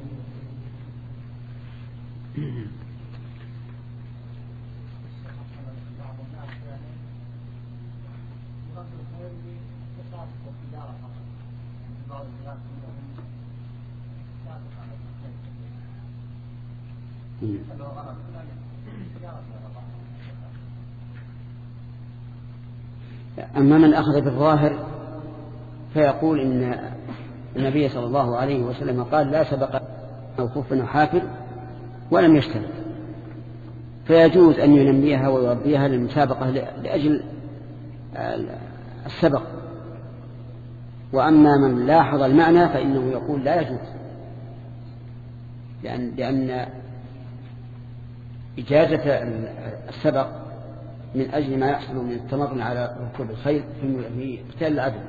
أما من أخذ بالظاهر فيقول إن النبي صلى الله عليه وسلم قال لا سبق أو خف أو حافل ولم يشترط، فيجوز أن ينميها ويربيها للمسابقة لأجل السبق. وأما من لاحظ المعنى فإنه يقول لا يجوز، لأن إجازة السبق من أجل ما يحصل من التمرن على ركوب الخيل في قتال العدو.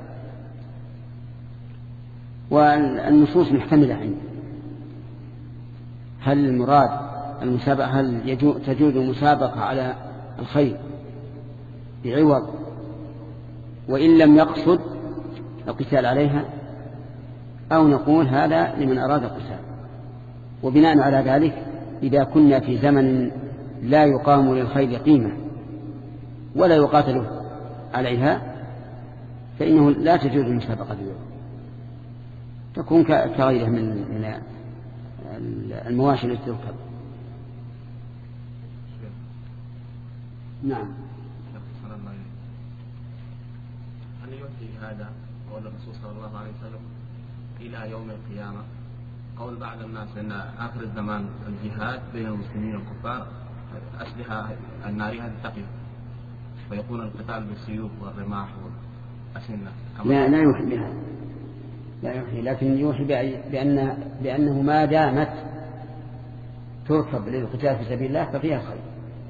والنصوص محتملة عنه. هل المراد المسابقة هل تجوز المسابقة على الخيل بعوض وإن لم يقصد القتال عليها، أو نقول هذا لمن أراد القتال. وبناء على ذلك إذا كنا في زمن لا يقام للخيل قيمة ولا يقاتل عليها فإنه لا تجوز المسابقة بعوض، تكون كغيرها من المواشي التي تركب. نعم. هل يؤتي هذا قول الرسول صلى الله عليه وسلم إلى يوم القيامة؟ قول بعض الناس أن آخر الزمان الجهاد بين المسلمين والكفار أسلحة النارية تقف ويكون القتال بالسيوف والرماح والأسنة. لا يوحي بها، لا يوحي، لكن يوحي بأنه ما دامت تركب للقتال في سبيل الله ففيها خير.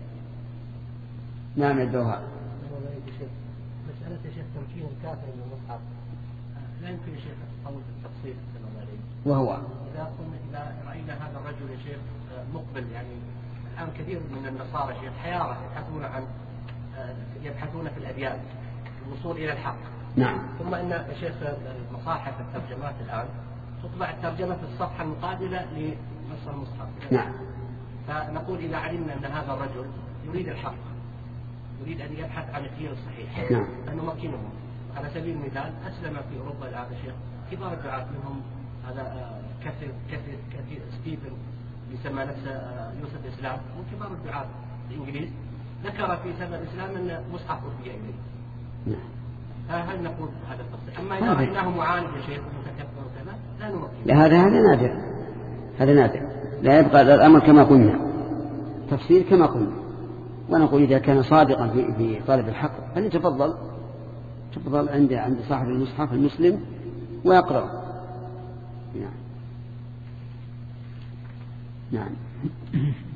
نعم الدوها. مسألة يا شيخ تمكين الكافر من المصحف لا يمكن يا شيخ التصور في التفصيل وهو إذا رأينا هذا الرجل يا شيخ مقبل، يعني الآن كثير من النصارى شيخ حيارى يبحثون في الأديان الوصول إلى الحق. نعم. ثم إن يا شيخ مصاحف الترجمات الآن تطبع الترجمة في الصفحة المقابلة لنص المصحف. نعم. فنقول إذا علمنا أن هذا الرجل يريد الحق، يريد أن يبحث عن الدين الصحيح، نعم، فنمكنه. على سبيل المثال أسلم في أوروبا الآن شيخ كبار الدعاة منهم هذا كثير ستيفن يسمى نفسه يوسف الإسلام، وكبار الدعاة الإنجليز ذكر في سبب الإسلام أن مصحف أرسل إليه. نعم. فهل نقول هذا التفصيل؟ أما إذا رأيناه معاند يا شيخ ومتكبر وكذا لا نمكن. لا، هذا نادر، هذا نادر، لا يبقى الأمر كما قلنا، تفصيل كما قلنا. ونقول إذا كان صادقا في طلب الحق فليتفضل عند صاحب المصحف المسلم ويقرأ. نعم. نعم.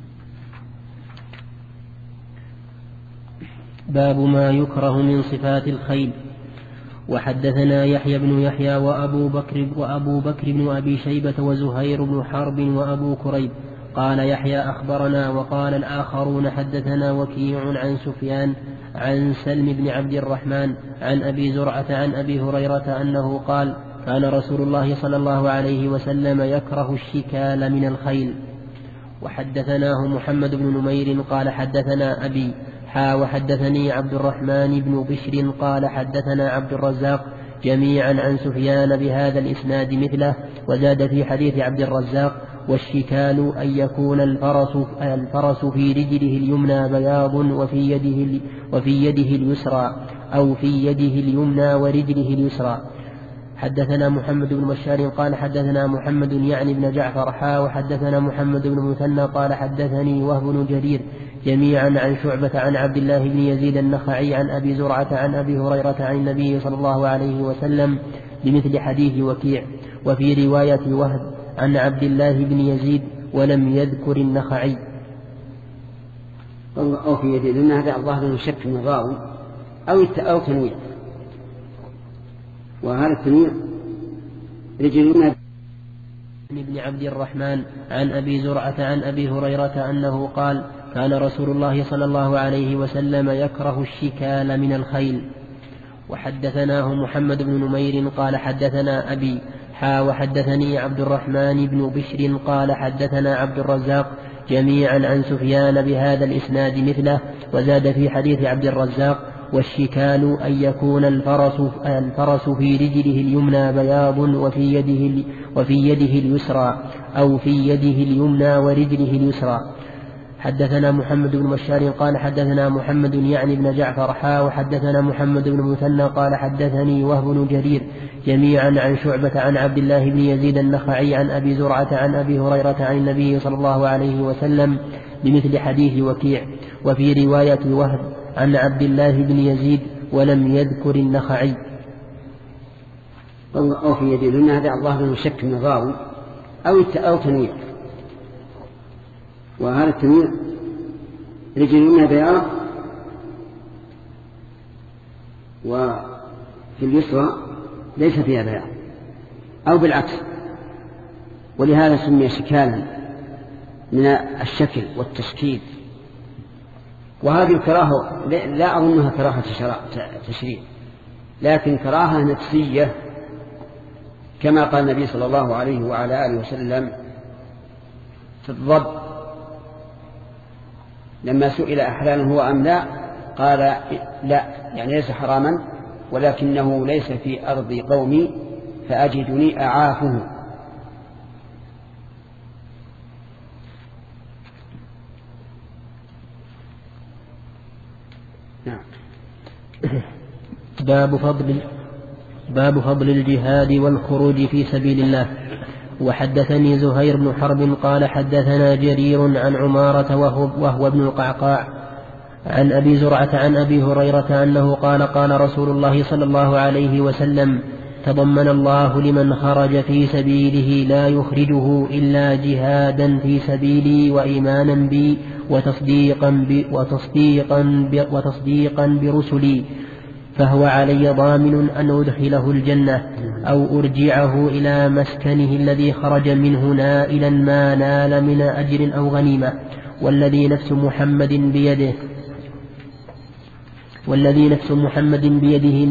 باب ما يكره من صفات الخيل. وحدثنا يحيى بن يحيى وأبو بكر بن أبي شيبة وزهير بن حرب وأبو كريب. قال يحيى أخبرنا، وقال الآخرون حدثنا وكيع عن سفيان عن سلم بن عبد الرحمن عن أبي زرعة عن أبي هريرة أنه قال: كان رسول الله صلى الله عليه وسلم يكره الشكال من الخيل. وحدثناه محمد بن نمير قال حدثنا أبي وحدثني عبد الرحمن بن بشر قال حدثنا عبد الرزاق جميعا عن سفيان بهذا الإسناد مثله، وزاد في حديث عبد الرزاق: والشكال أن يكون الفرس في رجله اليمنى بياض وفي يده اليسرى، أو في يده اليمنى ورجله اليسرى. حدثنا محمد بن بشار قال حدثنا محمد يعني بن جعفر وحدثنا محمد بن مثنى قال حدثني وهب بن جرير جميعا عن شعبة عن عبد الله بن يزيد النخعي عن أبي زرعة عن أبي هريرة عن النبي صلى الله عليه وسلم بمثل حديث وكيع. وفي رواية وهب عن عبد الله بن يزيد ولم يذكر النخعي. أو في يزيد، لأن هذا الظاهر أنه شك من الراوي أو تنويع، وهذا التنويع رجلنا بن عبد الرحمن عن أبي زرعة عن أبي هريرة أنه قال: كان رسول الله صلى الله عليه وسلم يكره الشكال من الخيل. وحدثناه محمد بن نمير قال حدثنا أبي وحدثني عبد الرحمن بن بشر قال حدثنا عبد الرزاق جميعا عن سفيان بهذا الإسناد مثله، وزاد في حديث عبد الرزاق: والشكال أن يكون الفرس في رجله اليمنى بياض وفي يده اليسرى، أو في يده اليمنى ورجله اليسرى. حدثنا محمد بن بشار قال حدثنا محمد يعني بن جعفر وحدثنا محمد بن مثنى قال حدثني وهب بن جرير جميعا عن شعبة عن عبد الله بن يزيد النخعي عن أبي زرعة عن أبي هريرة عن النبي صلى الله عليه وسلم بمثل حديث وكيع. وفي رواية وهب عن عبد الله بن يزيد ولم يذكر النخعي. أو في يزيد، لأن هذا الظاهر أنه شك من الراوي أو تنويع، وهذا التنويع رجلنا بياض وفي اليسرى ليس فيها بياض، أو بالعكس، ولهذا سمي شكالا من الشكل والتشكيل. وهذه الكراهة لا أظنها كراهة تشريع، لكن كراهة نفسية، كما قال النبي صلى الله عليه وعلى آله وسلم في الضب لما سئل أحلال هو أم لا، قال لا، يعني ليس حراما، ولكنه ليس في أرض قومي فأجدني أعافه. نعم. باب فضل الجهاد والخروج في سبيل الله. وحدثني زهير بن حرب قال حدثنا جرير عن عمارة وهو ابن القعقاع عن أبي زرعة عن أبي هريرة أنه قال: قال رسول الله صلى الله عليه وسلم: تضمن الله لمن خرج في سبيله لا يخرجه إلا جهادا في سبيلي وإيمانا بي وتصديقا برسلي، فهو علي ضامن أن أدخله الجنة أو أرجعه إلى مسكنه الذي خرج منه نائلا ما نال من أجر أو غنيمة. والذي نفس محمد بيده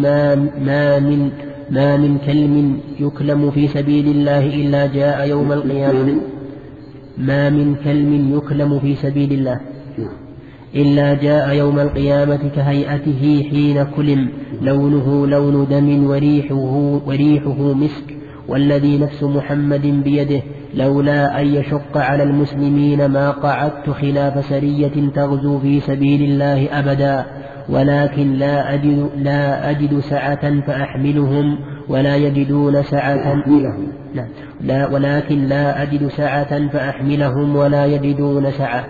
ما من كلم يكلم في سبيل الله إلا جاء يوم القيامة ما من كلم يكلم في سبيل الله إلا جاء يوم القيامة كهيئته حين كلم، لونه لون دم وريحه مسك. والذي نفس محمد بيده لولا أن يشق على المسلمين ما قعدت خلاف سرية تغزو في سبيل الله أبدا، ولكن لا أجد سعة فأحملهم ولا يجدون سعة ولكن لا أجد سعة فأحملهم ولا يجدون سعة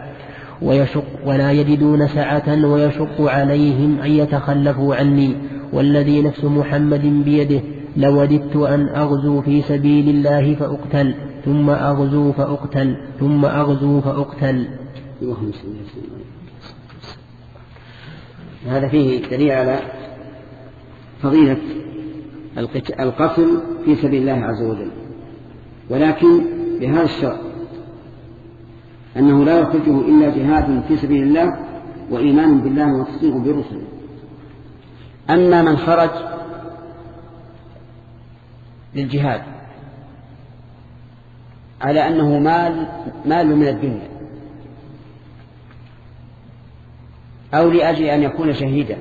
ويشق عليهم أن يتخلفوا عني. والذي نفس محمد بيده لوددت أن أغزو في سبيل الله فأقتل ثم أغزو فأقتل هذا فيه دليل على فضيلة القتل في سبيل الله عز وجل، ولكن بهذا الشرط أنه لا يخرجه إلا جهاد في سبيل الله وإيمان بالله وتصديق برسله. أما من خرج للجهاد على أنه مال من الدنيا أو لأجل أن يكون شهيدا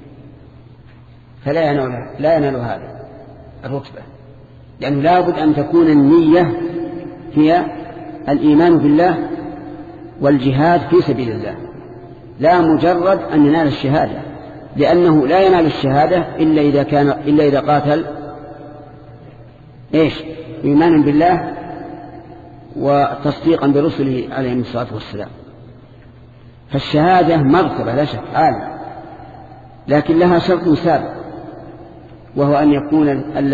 فلا ينال هذا الرتبة، لأنه لا بد أن تكون النية هي الإيمان بالله والجهاد في سبيل الله، لا مجرد أن ينال الشهادة، لأنه لا ينال الشهادة إلا إذا قاتل إيمانا بالله وتصديقا برسله عليهم الصلاة والسلام. فالشهادة مرتبة لا شك عالية، لكن لها شرط سابق، وهو أن يكون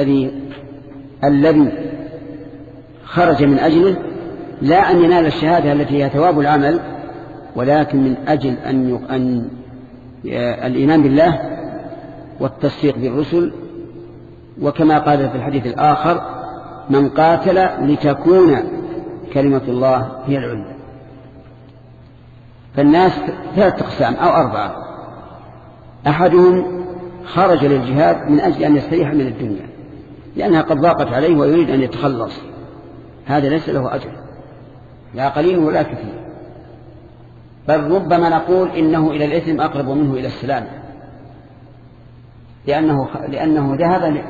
الذي خرج من أجله لا أن ينال الشهادة التي هي ثواب العمل، ولكن من أجل أن الإيمان بالله والتصديق بالرسل. وكما قال في الحديث الآخر: من قاتل لتكون كلمة الله هي العليا. فالناس 3 أقسام أو 4: أحدهم خرج للجهاد من أجل أن يستريح من الدنيا لأنها قد ضاقت عليه ويريد أن يتخلص، هذا ليس له أجر لا قليل ولا كثير، بل ربما نقول إنه إلى الإثم أقرب منه إلى السلام، لأنه ذهب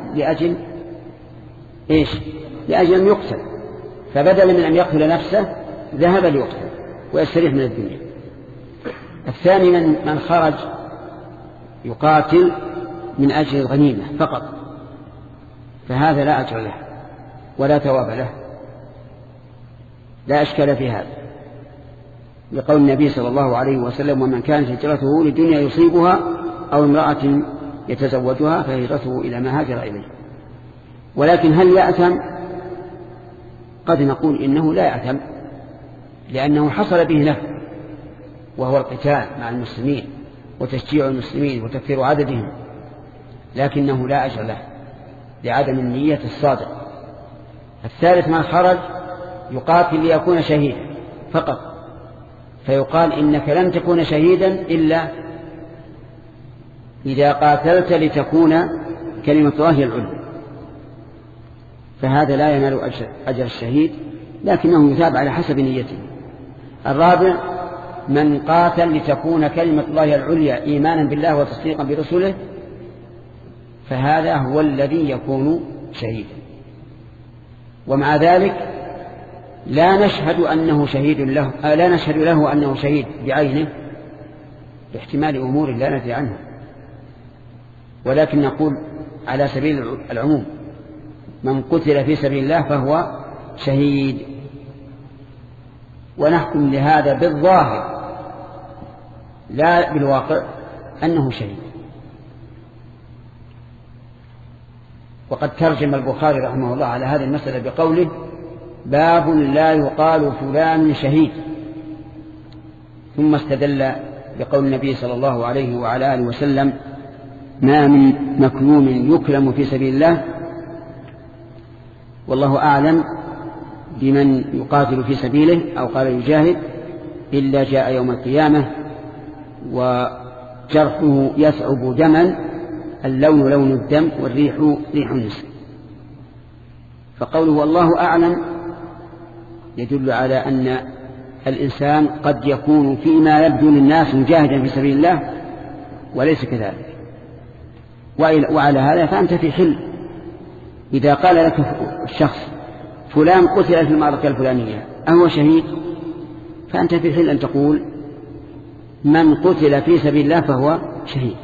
لأجل أن يقتل، فبدل من أن يقتل نفسه ذهب ليقتل ويستريح من الدنيا. الثاني من خرج يقاتل من أجل الغنيمة فقط، فهذا لا أجر له ولا ثواب له، لا أشكال في هذا، لقول النبي صلى الله عليه وسلم: ومن كانت هجرته لدنيا يصيبها أو امرأة يتزوجها فهجرته إلى ما هاجر إليه. ولكن هل يأثم؟ قد نقول إنه لا يأثم، لأنه حصل به نفع، وهو القتال مع المسلمين وتشجيع المسلمين وتكثير عددهم، لكنه لا أجر له لعدم النية الصادقة. الثالث من خرج يقاتل ليكون شهيدا فقط، فيقال: إنك لن تكون شهيدا إلا إذا قاتلت لتكون كلمة الله هي العليا، فهذا لا ينال أجر الشهيد، لكنه يثاب على حسب نيته. الرابع من قاتل لتكون كلمة الله العليا إيمانا بالله وتصديقا برسله، فهذا هو الذي يكون شهيدا. ومع ذلك لا نشهد أنه شهيد له، لا نشهد له أنه شهيد بعينه باحتمال أمور لا ندري عنها، ولكن نقول على سبيل العموم: من قتل في سبيل الله فهو شهيد، ونحكم لهذا بالظاهر لا بالواقع أنه شهيد. وقد ترجم البخاري رحمه الله على هذه المسألة بقوله: باب لا يقال فلان شهيد، ثم استدل بقول النبي صلى الله عليه وعلى آله وسلم: ما من مكلوم يكلم في سبيل الله، والله أعلم بمن يقاتل في سبيله، أو قال يجاهد، إلا جاء يوم القيامة وجرحه يثعب دما، اللون لون الدم والريح ريح المسك. فقوله والله أعلم يدل على أن الإنسان قد يكون فيما يبدو للناس مجاهدا في سبيل الله وليس كذلك. وعلى هذا فأنت في حل إذا قال لك الشخص: فلان قتل في المعركة الفلانية أهو شهيد؟ فأنت في حل أن تقول: من قتل في سبيل الله فهو شهيد.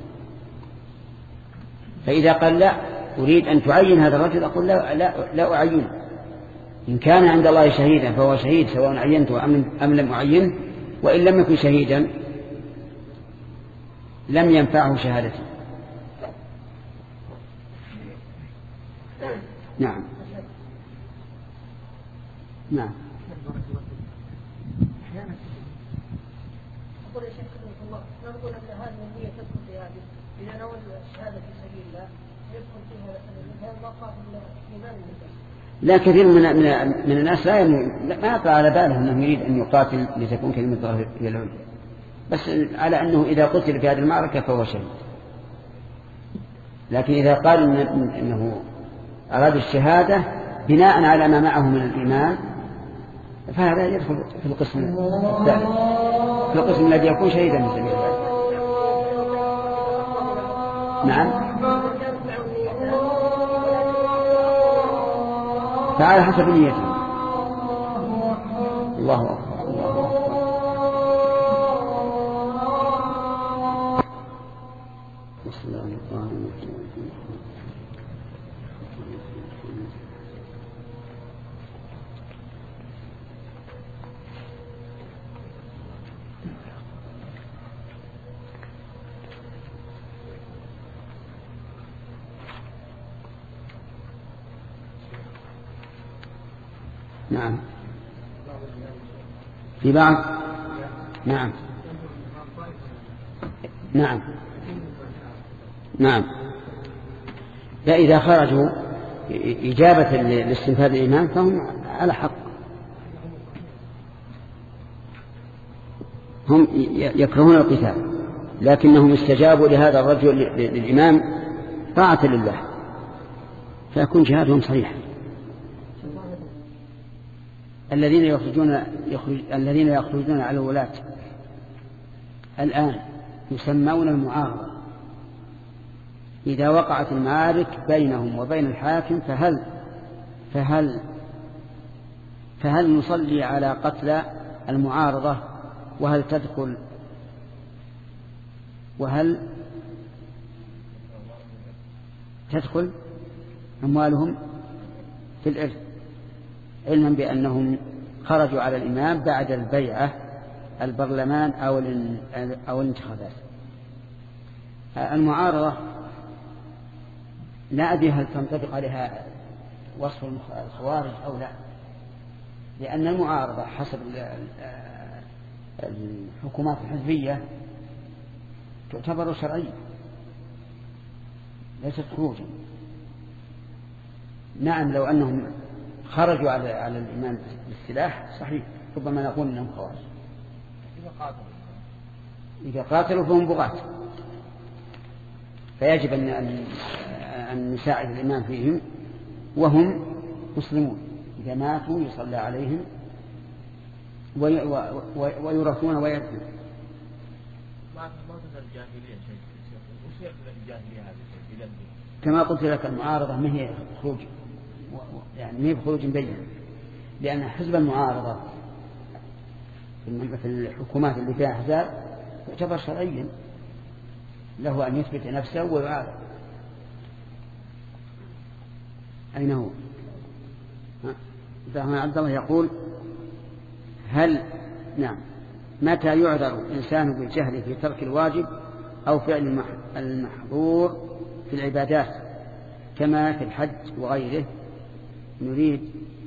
فإذا قال: لا أريد أن تعين هذا الرجل، أقول: لا أعينه، إن كان عند الله شهيدا فهو شهيد سواء عينته أم لم أعينه، وإن لم يكن شهيدا لم ينفعه شهادته. نعم. نقول يا شيخ الله نقول أن هذه النية تدخل في هذه إذا نوى الشهادة في سبيل الله يدخل فيها مثلا ما قابل الإيمان بالله. لا، كثير من الناس ما يطلع على باله أنه يريد أن يقاتل لتكون كلمة الله هي العليا، بس على أنه إذا قتل في هذه المعركة فهو شهيد. لكن إذا قال إنه أراد الشهادة بناء على ما معه من الإيمان فهذا يدخل في القسم الثالث، في القسم الذي يكون شهيدا في سبيل الله. نعم، فعلى حسب نيته. الله أكبر، الله أكبر. نعم، في بعض. نعم نعم نعم. لا، إذا خرجوا إجابة لاستنفاذ الإيمان فهم على حق. هم يكرهون القتال لكنهم استجابوا لهذا الرجل للإمام طاعة لله، فيكون جهادهم صحيح. الذين يخرجون على الولاة الآن يسمون المعارضة. إذا وقعت المعارك بينهم وبين الحاكم فهل نصلي على قتل المعارضة، وهل تدخل أموالهم في الإرث، علما بأنهم خرجوا على الإمام بعد البيعة البرلمان أو الانتخابات. المعارضة لا أدري هل تنطبق عليها وصف الخوارج أو لا، لأن المعارضة حسب الحكومات الحزبية تعتبر شرعية ليست خروجا. نعم، لو أنهم خرجوا على الإمام بالسلاح صحيح ربما نقول أنهم خوارج. إذا قاتلوا فهم بغاة، فيجب أن نساعد الإمام فيهم وهم مسلمون. إذا ماتوا يصلى عليهم ويرثون ويدفنون. كما قلت لك المعارضة ما هي خروج، يعني ما هي بخروج بين، لأن حزب المعارضة في الحكومات اللي فيها أحزاب يعتبر شرعيا، له أن يثبت نفسه ويعارض. أين هو؟ فهنا عبد الله يقول نعم، متى يعذر الإنسان بالجهل في ترك الواجب أو فعل المحظور في العبادات كما في الحج وغيره؟ نريد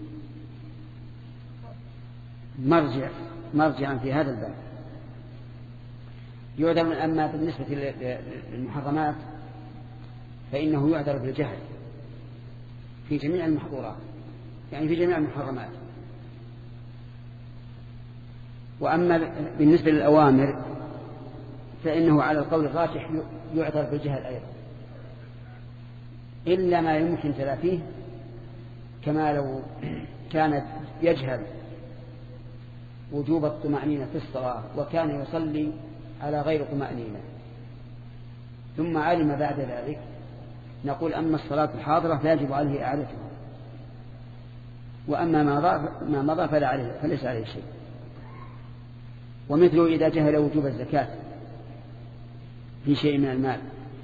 مرجعا في هذا الباب. يعذر. أما بالنسبة للمحرمات فإنه يعذر بالجهل في جميع المحظورات، يعني في جميع المحرمات. وأما بالنسبة للأوامر فإنه على القول الراجح يعذر بالجهل أيضا، إلا ما يمكن تلافيه، كما لو كان يجهل وجوب الطمأنينة في الصلاة وكان يصلي على غير طمأنينة ثم علم بعد ذلك، نقول أما الصلاة الحاضرة فيجب عليه إعادتها، وأما ما مضى فليس عليه شيء. ومثله إذا جهل وجوب الزكاة في شيء من المال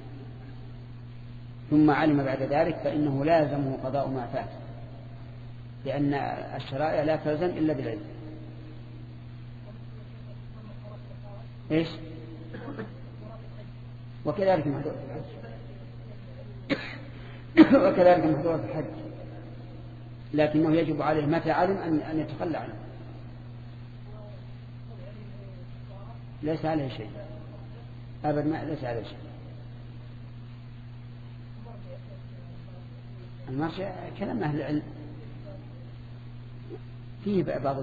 ثم علم بعد ذلك فإنه لازمه قضاء ما فات، لأن الشرائع لا تلزم إلا بالعلم. إيش؟ وكذلك محظور في الحج وكذلك محظور في الحج، لكنه يجب عليه متى علم أن يتخلى عنه. ليس عليه شيء أبدا، ما ليس عليه شيء. المرجع كلام أهل العلم فيه بعض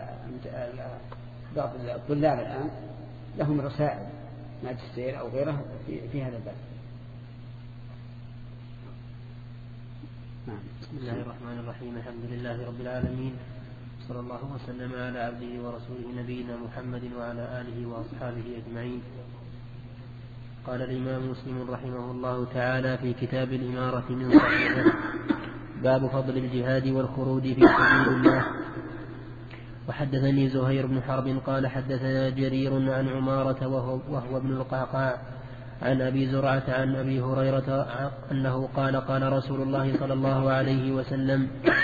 الطلاب الآن لهم رسائل ماجستير أو غيره في هذا الباب. بسم الله الرحمن الرحيم. الحمد لله رب العالمين، صلى الله وسلم على عبده ورسوله نبينا محمد وعلى آله وأصحابه أجمعين. قال الإمام مسلم رحمه الله تعالى في كتاب الإمارة من صحيحه: باب فضل الجهاد والخروج في سبيل الله. وحدثني زهير بن حرب قال حدثنا جرير عن عمارة وهو ابن القعقاع عن أبي زرعة عن أبي هريرة أنه قال: قال رسول الله صلى الله عليه وسلم: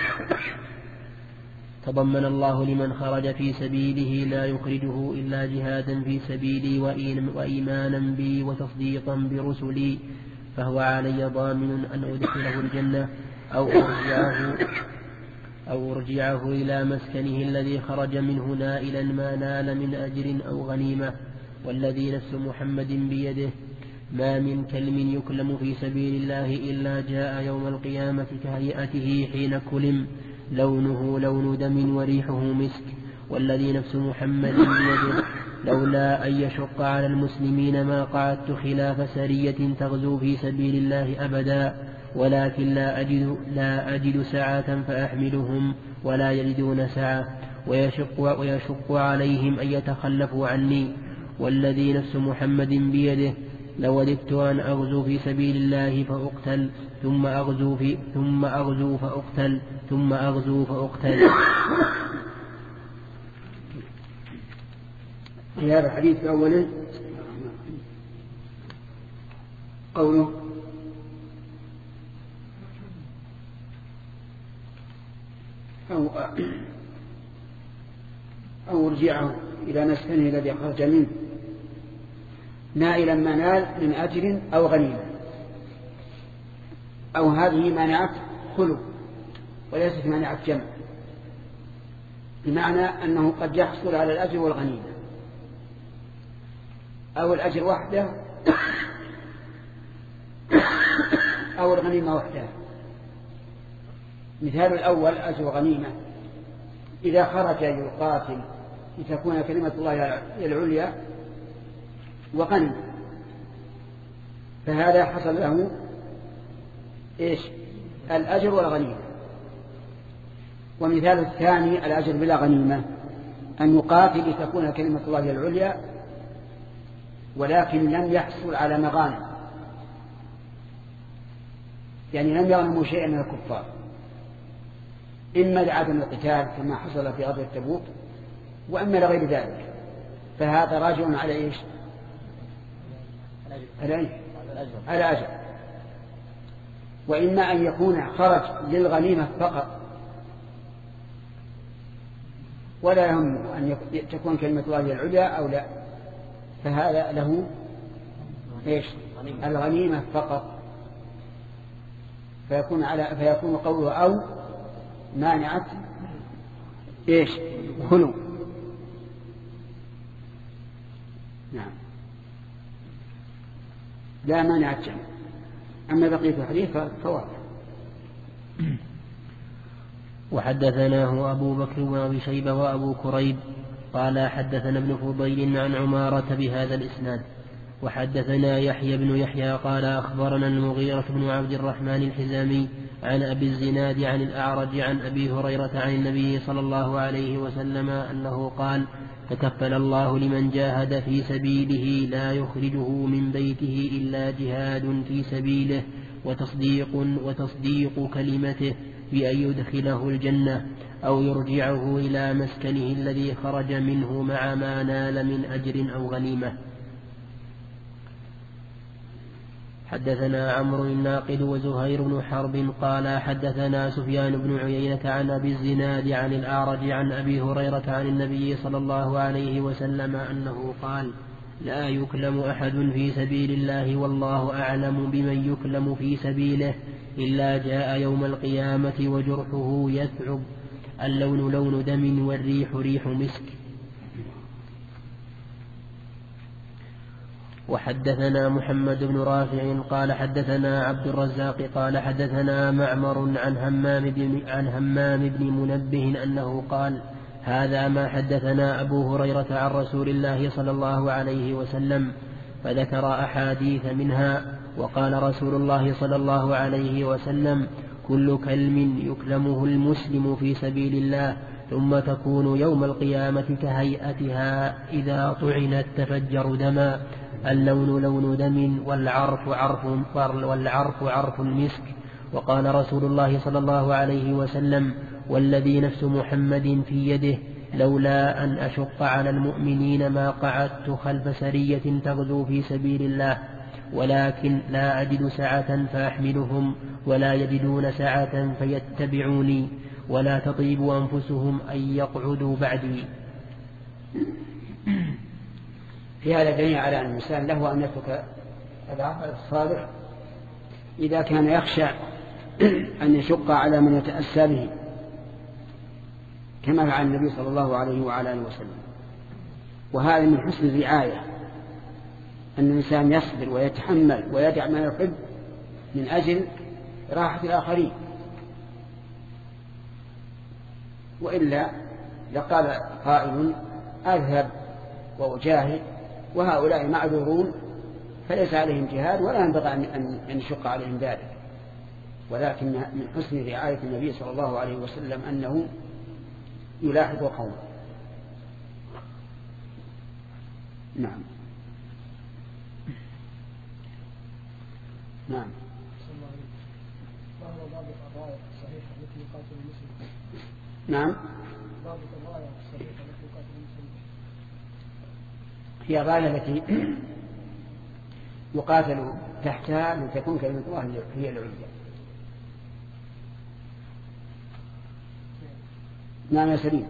تضمن الله لمن خرج في سبيله لا يخرجه إلا جهادا في سبيلي وإيمانا بي وتصديقا برسلي، فهو علي ضامن أن أدخله الجنة أو أرجعه إلى مسكنه الذي خرج منه نائلا ما نال من أجر أو غنيمة، والذي نفس محمد بيده ما من كلم يكلم في سبيل الله إلا جاء يوم القيامة كهيئته حين كلم، لونه لون دم وريحه مسك، والذي نفس محمد بيده لولا أن يشق على المسلمين ما قعدت خلاف سرية تغزو في سبيل الله أبدا، ولكن لا أجد سعة فأحملهم ولا يجدون سعة، ويشق عليهم أن يتخلفوا عني، والذي نفس محمد بيده لوددت أن أغزو في سبيل الله فأقتل ثم أغزو فأقتل ثم أغزو فأقتل. في هذا الحديث أولا قوله: أو أرجعه إلى مسكنه الذي خرج منه نائلا ما نال من أجر أو غنيمة، أو هذه مانعة خلق وليست مانعة جمع، بمعنى أنه قد يحصل على الأجر والغنيمة أو الأجر وحده أو الغنيمة وحدها. مثال الأول أجر وغنيمة: إذا خرج يقاتل لتكون كلمة الله العليا وغنم، فهذا حصل له إيش؟ الأجر والغنيمة. ومثال الثاني الأجر بلا غنيمة: أن يقاتل لتكون كلمة الله العليا ولكن لم يحصل على مغانم، يعني لم يغنموا شيئا من الكفار، إما لعدم القتال كما حصل في غزوة تبوك، وإما لغير ذلك، فهذا راجع على إيش؟ على أجر. وإما أن يكون خرج للغنيمة فقط ولا يهم أن تكون كلمة الله العليا أو لا، فهذا له إيش؟ الغنيمة فقط، فيكون قوله أو مانعة إيش؟ خلو. نعم، لا مانعة جمع. أما بقية الحديث فواضح. وحدثناه أبو بكر وأبي شيبة وأبو كريب قال حدثنا ابن فضيل عن عمارة بهذا الإسناد. وحدثنا يحيى بن يحيى قال أخبرنا المغيرة بن عبد الرحمن الحزامي عن أبي الزناد عن الأعرج عن أبي هريرة عن النبي صلى الله عليه وسلم أنه قال: تكفل الله لمن جاهد في سبيله لا يخرجه من بيته إلا جهاد في سبيله وتصديق كلمته بأن يدخله الجنة أو يرجعه إلى مسكنه الذي خرج منه مع ما نال من أجر أو غنيمة. حدثنا عمرو الناقد وزهير بن حرب قال حدثنا سفيان بن عيينة عن أبي الزناد عن الأعرج عن أبي هريرة عن النبي صلى الله عليه وسلم أنه قال: لا يكلم أحد في سبيل الله والله أعلم بمن يكلم في سبيله إلا جاء يوم القيامة وجرحه يثعب، اللون لون دم والريح ريح مسك. وحدثنا محمد بن رافع قال حدثنا عبد الرزاق قال حدثنا معمر عن همام بن منبه أنه قال هذا ما حدثنا أبو هريرة عن رسول الله صلى الله عليه وسلم، فذكر أحاديث منها. وقال رسول الله صلى الله عليه وسلم كل كلم يكلمه المسلم في سبيل الله ثم تكون يوم القيامة كهيئتها إذا طعنت تفجر دما، اللون لون دم والعرف عرف المسك. وقال رسول الله صلى الله عليه وسلم والذي نفس محمد في يده لولا أن أشق على المؤمنين ما قعدت خلف سرية تغزو في سبيل الله، ولكن لا أجد سعة فأحملهم ولا يجدون سعة فيتبعوني ولا تطيب أنفسهم أن يقعدوا بعدي. في هذا دليل على أن الإنسان له أن يترك العمل الصالح إذا كان يخشى أن يشق على من يتأسى به، كما فعل النبي صلى الله عليه وعلى آله وسلم. وهذا من حسن الرعاية، أن الإنسان يصبر ويتحمل ويدع ما يحب من أجل راحة الآخرين، وإلا لقال قائل أذهب وأجاهد وهؤلاء معذورون فليس عليهم جهاد ولا ينبغي أن يشق عليهم ذلك. ولكن من حسن رعاية النبي صلى الله عليه وسلم أنه يلاحظ قومه. نعم. نعم. نعم. هي الراية التي يقاتل تحتها لتكون كلمة الله هي العليا. نعم يا سليم.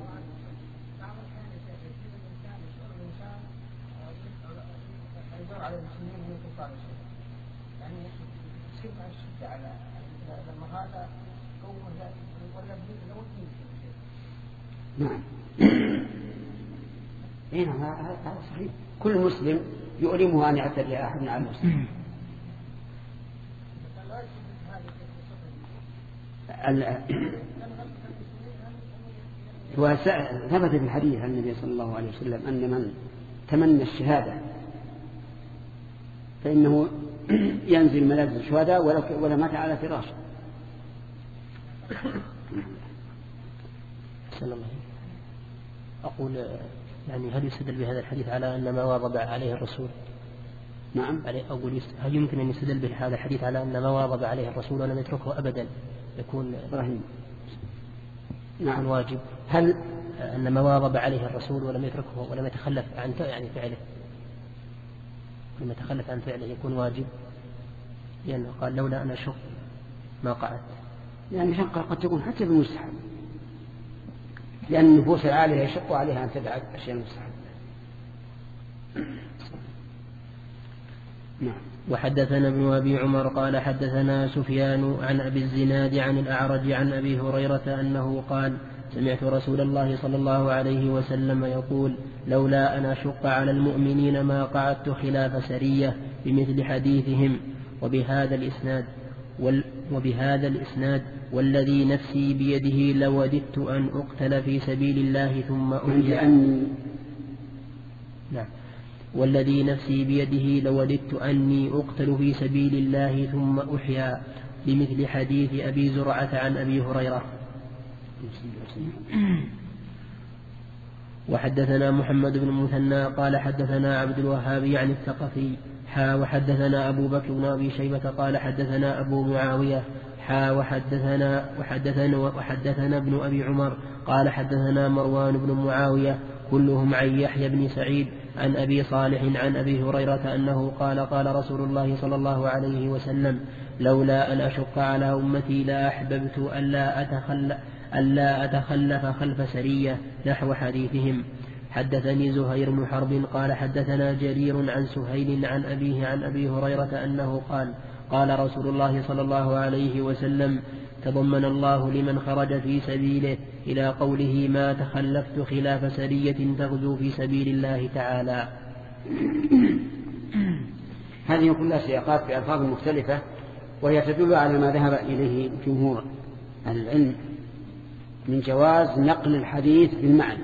نعم. هذا صحيح. كل مسلم يؤلمه أن يعتدي أحد على المسلم. ثبت في الحديث عن النبي صلى الله عليه وسلم أن من تمنى الشهادة فإنه ينزل منازل الشهداء ولا مات على فراشه. أقول يعني هل يستدل بهذا الحديث على أن ما واظب عليه الرسول؟ نعم. أقول هل يمكن أن يستدل بهذا الحديث على أن ما واظب عليه الرسول ولم يتركه أبدا يكون نعم واجب؟ هل أن ما واظب عليه الرسول ولم يتركه ولم يتخلف عن فعله لم يتخلف عن فعله يكون واجب؟ لأنه قال لولا أن أشق ما قعدت. يعني شقة قد تكون حتى بالمستحب، لأن النفوس العالية يشق عليها أن تدع أشياء المستحب. نعم. وحدثنا ابن أبي عمر قال حدثنا سفيان عن أبي الزناد عن الأعرج عن أبي هريرة أنه قال سمعت رسول الله صلى الله عليه وسلم يقول لولا أن أشق على المؤمنين ما قعدت خلاف سرية بمثل حديثهم وبهذا الإسناد والذي نفسي بيده لوددت أن أقتل في سبيل الله ثم أحيا. نعم. والذي نفسي بيده لوددت أني أقتل في سبيل الله ثم أحيا بمثل حديث أبي زرعة عن أبي هريرة. وحدثنا محمد بن المثنى قال حدثنا عبد الوهاب عن الثقفي وحدثنا أبو بكر بن أبي شيبة قال حدثنا أبو معاوية وحدثنا ابن أبي عمر قال حدثنا مروان بن معاوية كلهم عن يحيى بن سعيد عن أبي صالح عن أبي هريرة أنه قال قال رسول الله صلى الله عليه وسلم لولا أن أشق على أمتي لا أحببت ألا أتخلف خلف سرية نحو حديثهم. حدثني زهير بن حرب قال حدثنا جرير عن سهيل عن أبيه عن أبي هريرة أنه قال قال رسول الله صلى الله عليه وسلم تضمن الله لمن خرج في سبيله إلى قوله ما تخلفت خلاف سرية تغزو في سبيل الله تعالى. هذه كلها سياقات بألفاظ مختلفة، وهي تدل على ما ذهب إليه جمهور العلم من جواز نقل الحديث بالمعنى،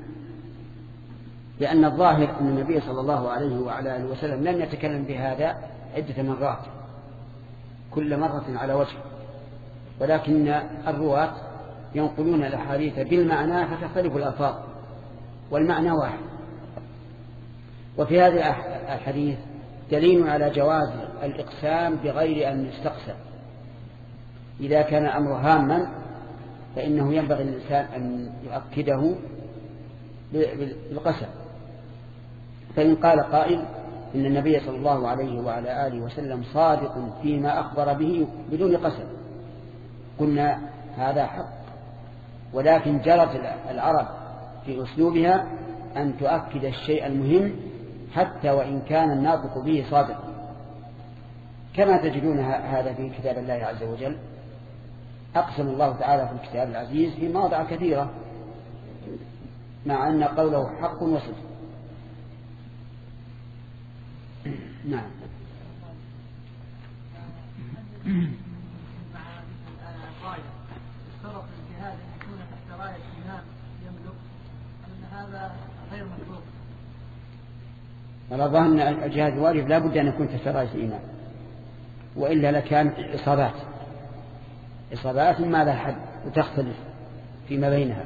لأن الظاهر أن النبي صلى الله عليه وعلى آله وسلم لم يتكلم بهذا عدة مرات كل مرة على وجه، ولكن الرواة ينقلون الأحاديث بالمعنى فتختلف الألفاظ والمعنى واحد. وفي هذا الحديث دليل على جواز الإقسام بغير أن يستقسم. إذا كان أمر هاما فإنه ينبغي للإنسان أن يؤكده بالقسم. فإن قال قائل إن النبي صلى الله عليه وعلى آله وسلم صادق فيما أخبر به بدون قسم، قلنا هذا حق، ولكن جرت العرب في أسلوبها أن تؤكد الشيء المهم حتى وإن كان الناطق به صادق، كما تجدون هذا في كتاب الله عز وجل. أقسم الله تعالى في الكتاب العزيز في مواضع كثيرة مع أن قوله حق وصدق. نعم. اشترط الجهاد أن يكون تحت راية إمام يملك، أن هذا غير مشروط. على ظاهر أن الجهاد الواجب لا بد أن يكون تحت راية الإمام، وإلا لكان إصابات ما لها حد وتختلف فيما بينها.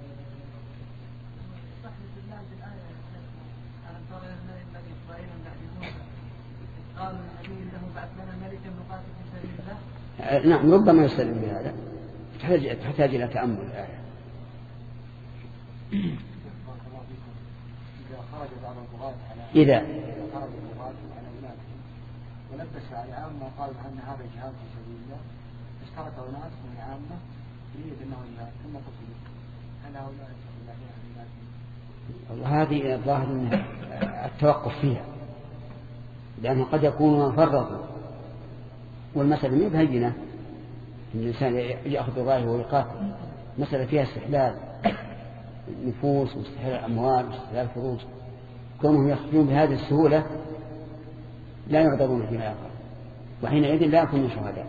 نعم ربما يستدل بهذا، تحتاج إلى تأمل الآية. إذا خرج البغاة على أولادهم ولبس على عامة وقالوا أن هذا جهاد في سبيل الله، اشترك ناس من العامة يريد أنه جهاد ثم قتلوا، هل هؤلاء والله هذه الظاهر التوقف فيها، لأنه قد يكون فرطوا، والمسألة ما بهينة الإنسان يأخذ الراية ويقاتل، مسألة فيها استحلال نفوس واستحلال أموال واستحلال فروج، كونهم يخرجون بهذه السهولة لا يعذرون فيما يقع، وحينئذ لا يكونوا شهداء.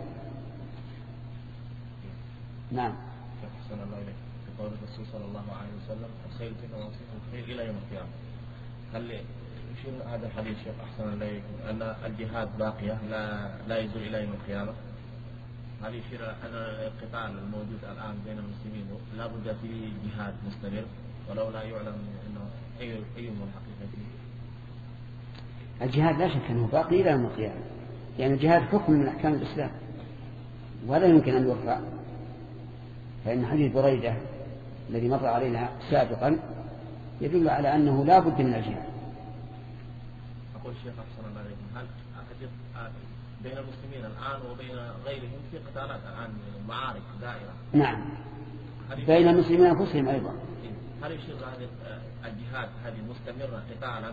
نعم. أحسن الله إليك. في قول الرسول صلى الله عليه وسلم الخير فتنة وصيف الخير إلى يوم القيامة، هل يشير هذا الحديث شيخ أحسن الله إليك أن الجهاد باقية لا يزول إلى يوم القيامة؟ هل يشير أن القتال الموجود الآن بين المسلمين لا بد فيه جهاد مستمر ولو لا يعلم أنه أيهم الحقيقة فيه؟ الجهاد لا شك أنه باقي إلى يوم القيامة، يعني الجهاد حكم من أحكام الإسلام ولا يمكن أن يرفع. فإن حديث بريدة الذي مر علينا سابقا يدل على أنه لا بد من الجهاد. أقول شيخ أحسن الله عليكم، هل بين المسلمين الآن وبين غيرهم في قتالات الآن معارك دائرة؟ نعم، بين المسلمين أنفسهم أيضا. هل يشير هذه الجهاد هذه مستمرة قتالا؟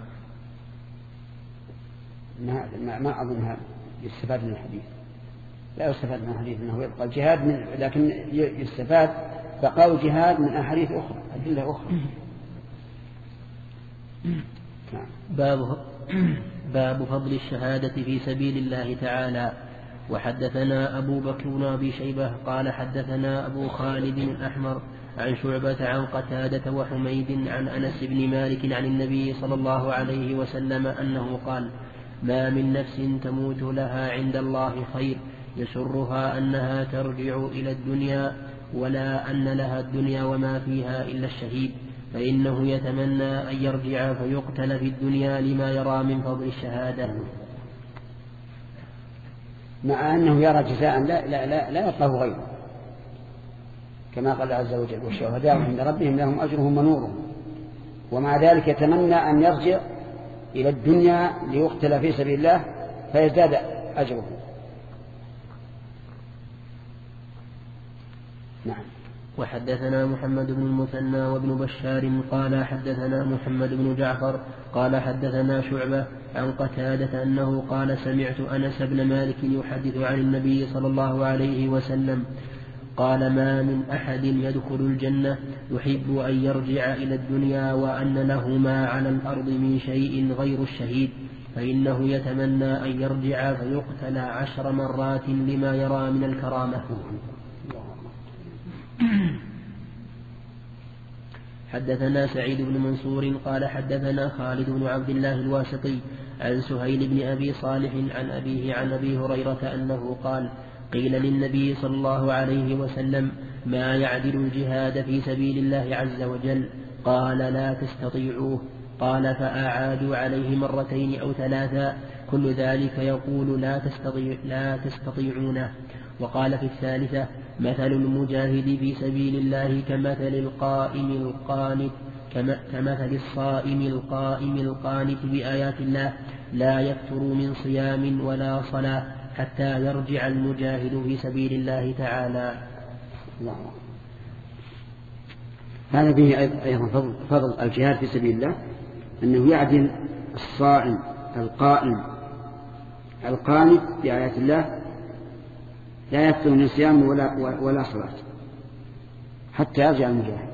ما أظنها يستفاد من الحديث، لا يستفاد من الحديث أنه يبقى الجهاد لكن يستفاد بقاء جهاد من أحاديث أخرى أدلة أخرى. باب فضل الشهادة في سبيل الله تعالى. وحدثنا أبو بكر بن أبي شيبة قال حدثنا أبو خالد الأحمر عن شعبة عن قتادة وحميد عن أنس بن مالك عن النبي صلى الله عليه وسلم أنه قال: ما من نفس تموت لها عند الله خير يسرها أنها ترجع إلى الدنيا ولا أن لها الدنيا وما فيها إلا الشهيد، فإنه يتمنى أن يرجع فيقتل في الدنيا لما يرى من فضل الشهادة، مع أنه يرى جزاء لا يطلب غيره، كما قال عز وجل: والشهداء عند ربهم لهم أجرهم ونورهم، ومع ذلك يتمنى أن يرجع إلى الدنيا ليقتل في سبيل الله فيزداد أجره. نعم. وحدثنا محمد بن المثنى وابن بشار قال حدثنا محمد بن جعفر قال حدثنا شعبة عن قتادة أنه قال: سمعت أنس بن مالك يحدث عن النبي صلى الله عليه وسلم قال: ما من أحد يدخل الجنة يحب أن يرجع إلى الدنيا وأن له ما على الأرض من شيء غير الشهيد، فإنه يتمنى أن يرجع فيقتل 10 مرات لما يرى من الكرامة. حدثنا سعيد بن منصور قال حدثنا خالد بن عبد الله الواسطي عن سهيل بن أبي صالح عن أبيه عن أبي هريرة أنه قال قيل للنبي صلى الله عليه وسلم ما يعدل الجهاد في سبيل الله عز وجل؟ قال لا تستطيعوه. قال فأعادوا عليه 2 أو 3 كل ذلك يقول لا تستطيعونه. وقال في 3 مثل المجاهد في سبيل الله كمثل الصائم القانت بآيات الله لا يفتر من صيام ولا صلاة حتى يرجع المجاهد في سبيل الله تعالى. هذا فيه أيضا فضل الجهاد في سبيل الله، أنه يعدل الصائم القائم القانت بآيات الله لا يفتر من صيام ولا صلاة حتى يرجع المجاهد.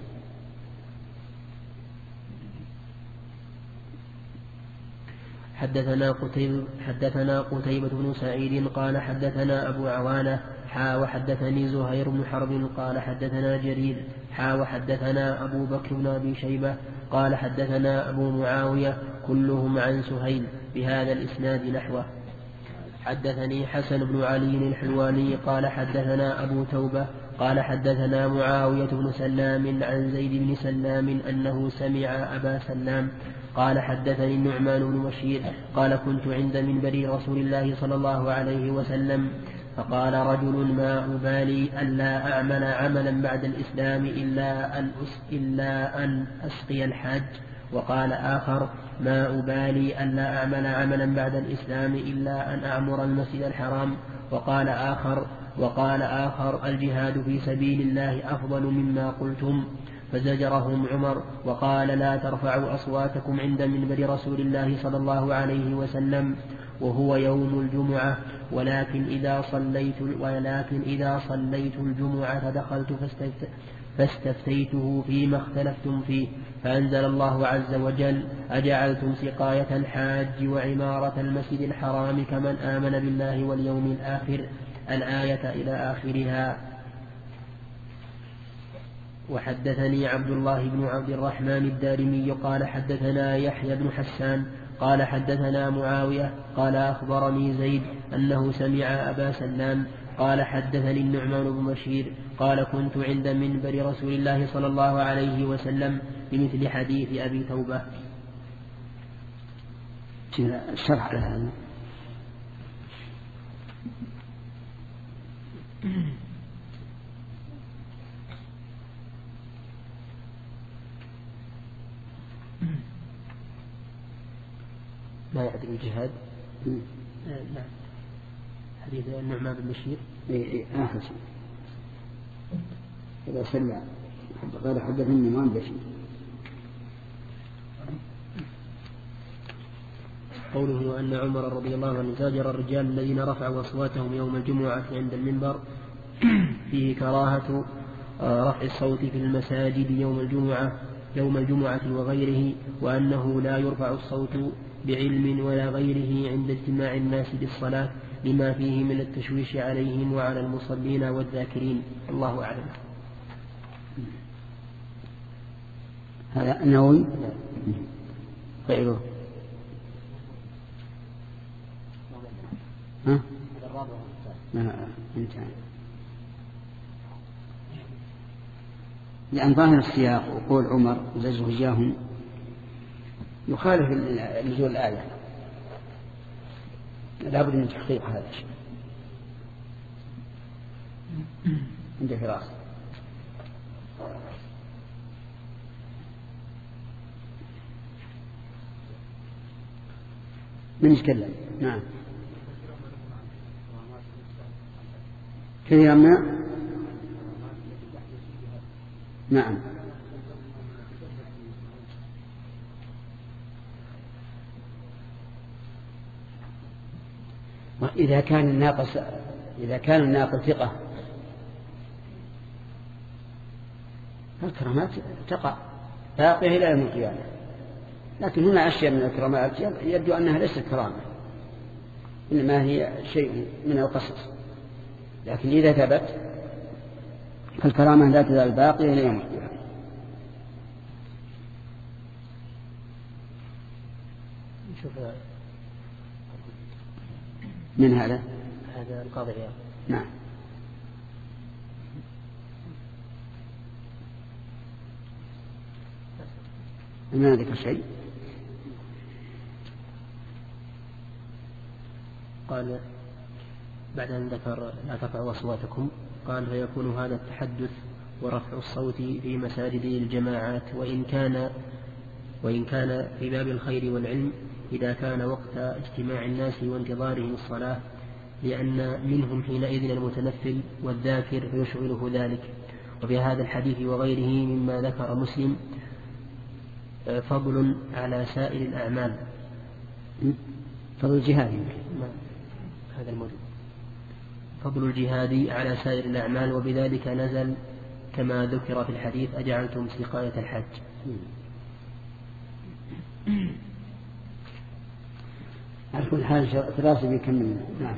حدثنا قتيبة بن سعيد قال حدثنا أبو عوانة وحدثني زهير بن حرب قال حدثنا جرير وحدثنا أبو بكر بن أبي شيبة قال حدثنا أبو معاوية كلهم عن سهيل بهذا الإسناد نحوه. حدثني حسن بن علي الحلواني قال حدثنا أبو توبة قال حدثنا معاوية بن سلام عن زيد بن سلام أنه سمع أبا سلام قال حدثني النعمان بن بشير قال كنت عند منبر رسول الله صلى الله عليه وسلم فقال رجل ما أبالي ألا أعمل عملا بعد الإسلام إلا أن أسقي الحاج. وقال آخر ما أبالي ألا أعمل عملا بعد الإسلام إلا أن أعمر المسجد الحرام. وقال آخر الجهاد في سبيل الله أفضل مما قلتم. فزجرهم عمر وقال لا ترفعوا أصواتكم عند منبر رسول الله صلى الله عليه وسلم وهو يوم الجمعة ولكن إذا صليت الجمعة دخلت فاستفتيته فيما اختلفتم فيه فأنزل الله عز وجل أجعلتم سقاية الحاج وعمارة المسجد الحرام كمن آمن بالله واليوم الآخر الآية إلى آخرها. وحدثني عبد الله بن عبد الرحمن الدارمي قال حدثنا يحيى بن حسان قال حدثنا معاوية قال أخبرني زيد أنه سمع أبا سلام قال حدثني النعمان بن بشير قال كنت عند منبر رسول الله صلى الله عليه وسلم بمثل حديث أبي توبة. الشرح على هذا ما يعدل الجهاد. نعم حديث النعمان بن بشير آخر شيء إذا سمع قال حدثني النعمان بن بشير قوله أن عمر رضي الله عنه زاجر الرجال الذين رفعوا أصواتهم يوم الجمعة عند المنبر فيه كراهة رفع الصوت في المساجد يوم الجمعة وغيره وأنه لا يرفع الصوت بعلم ولا غيره عند اجتماع الناس للصلاة لما فيه من التشويش عليهم وعلى المصلين والذاكرين. الله أعلم. هذا النووي غيره ها؟ لأن ظاهر السياق وقول عمر زجره إياهم يخالف نزول الآية، لابد من تحقيق هذا الشيء عند فراس. من يتكلم؟ نعم كثيرا ما نعم إذا كان الناقل ثقة الكرامات تقع باقية إلى يوم القيامة لكن هنا أشياء من الكرامات يبدو أنها ليست كرامة، إنما هي شيء من القصص، لكن إذا ثبت فالكرامة لا تزال باقية إلى يوم القيامة. من هذا القاضي عياض. نعم. ما ذكر شيء. قال بعد أن ذكر لا ترفعوا أصواتكم قال فيكون هذا التحدث ورفع الصوت في مساجد الجماعات وإن كان في باب الخير والعلم إذا كان وقت اجتماع الناس وانتظارهم الصلاة، لأن منهم حينئذ المتنفل والذاكر فيشغله ذلك. وفي هذا الحديث وغيره مما ذكر مسلم فضل على سائر الأعمال. فضل الجهاد هذا الموجود، فضل الجهاد على سائر الأعمال، وبذلك نزل كما ذكر في الحديث أجعلتم سقاية الحج. على كل حال ثلاثة بيكمل. نعم.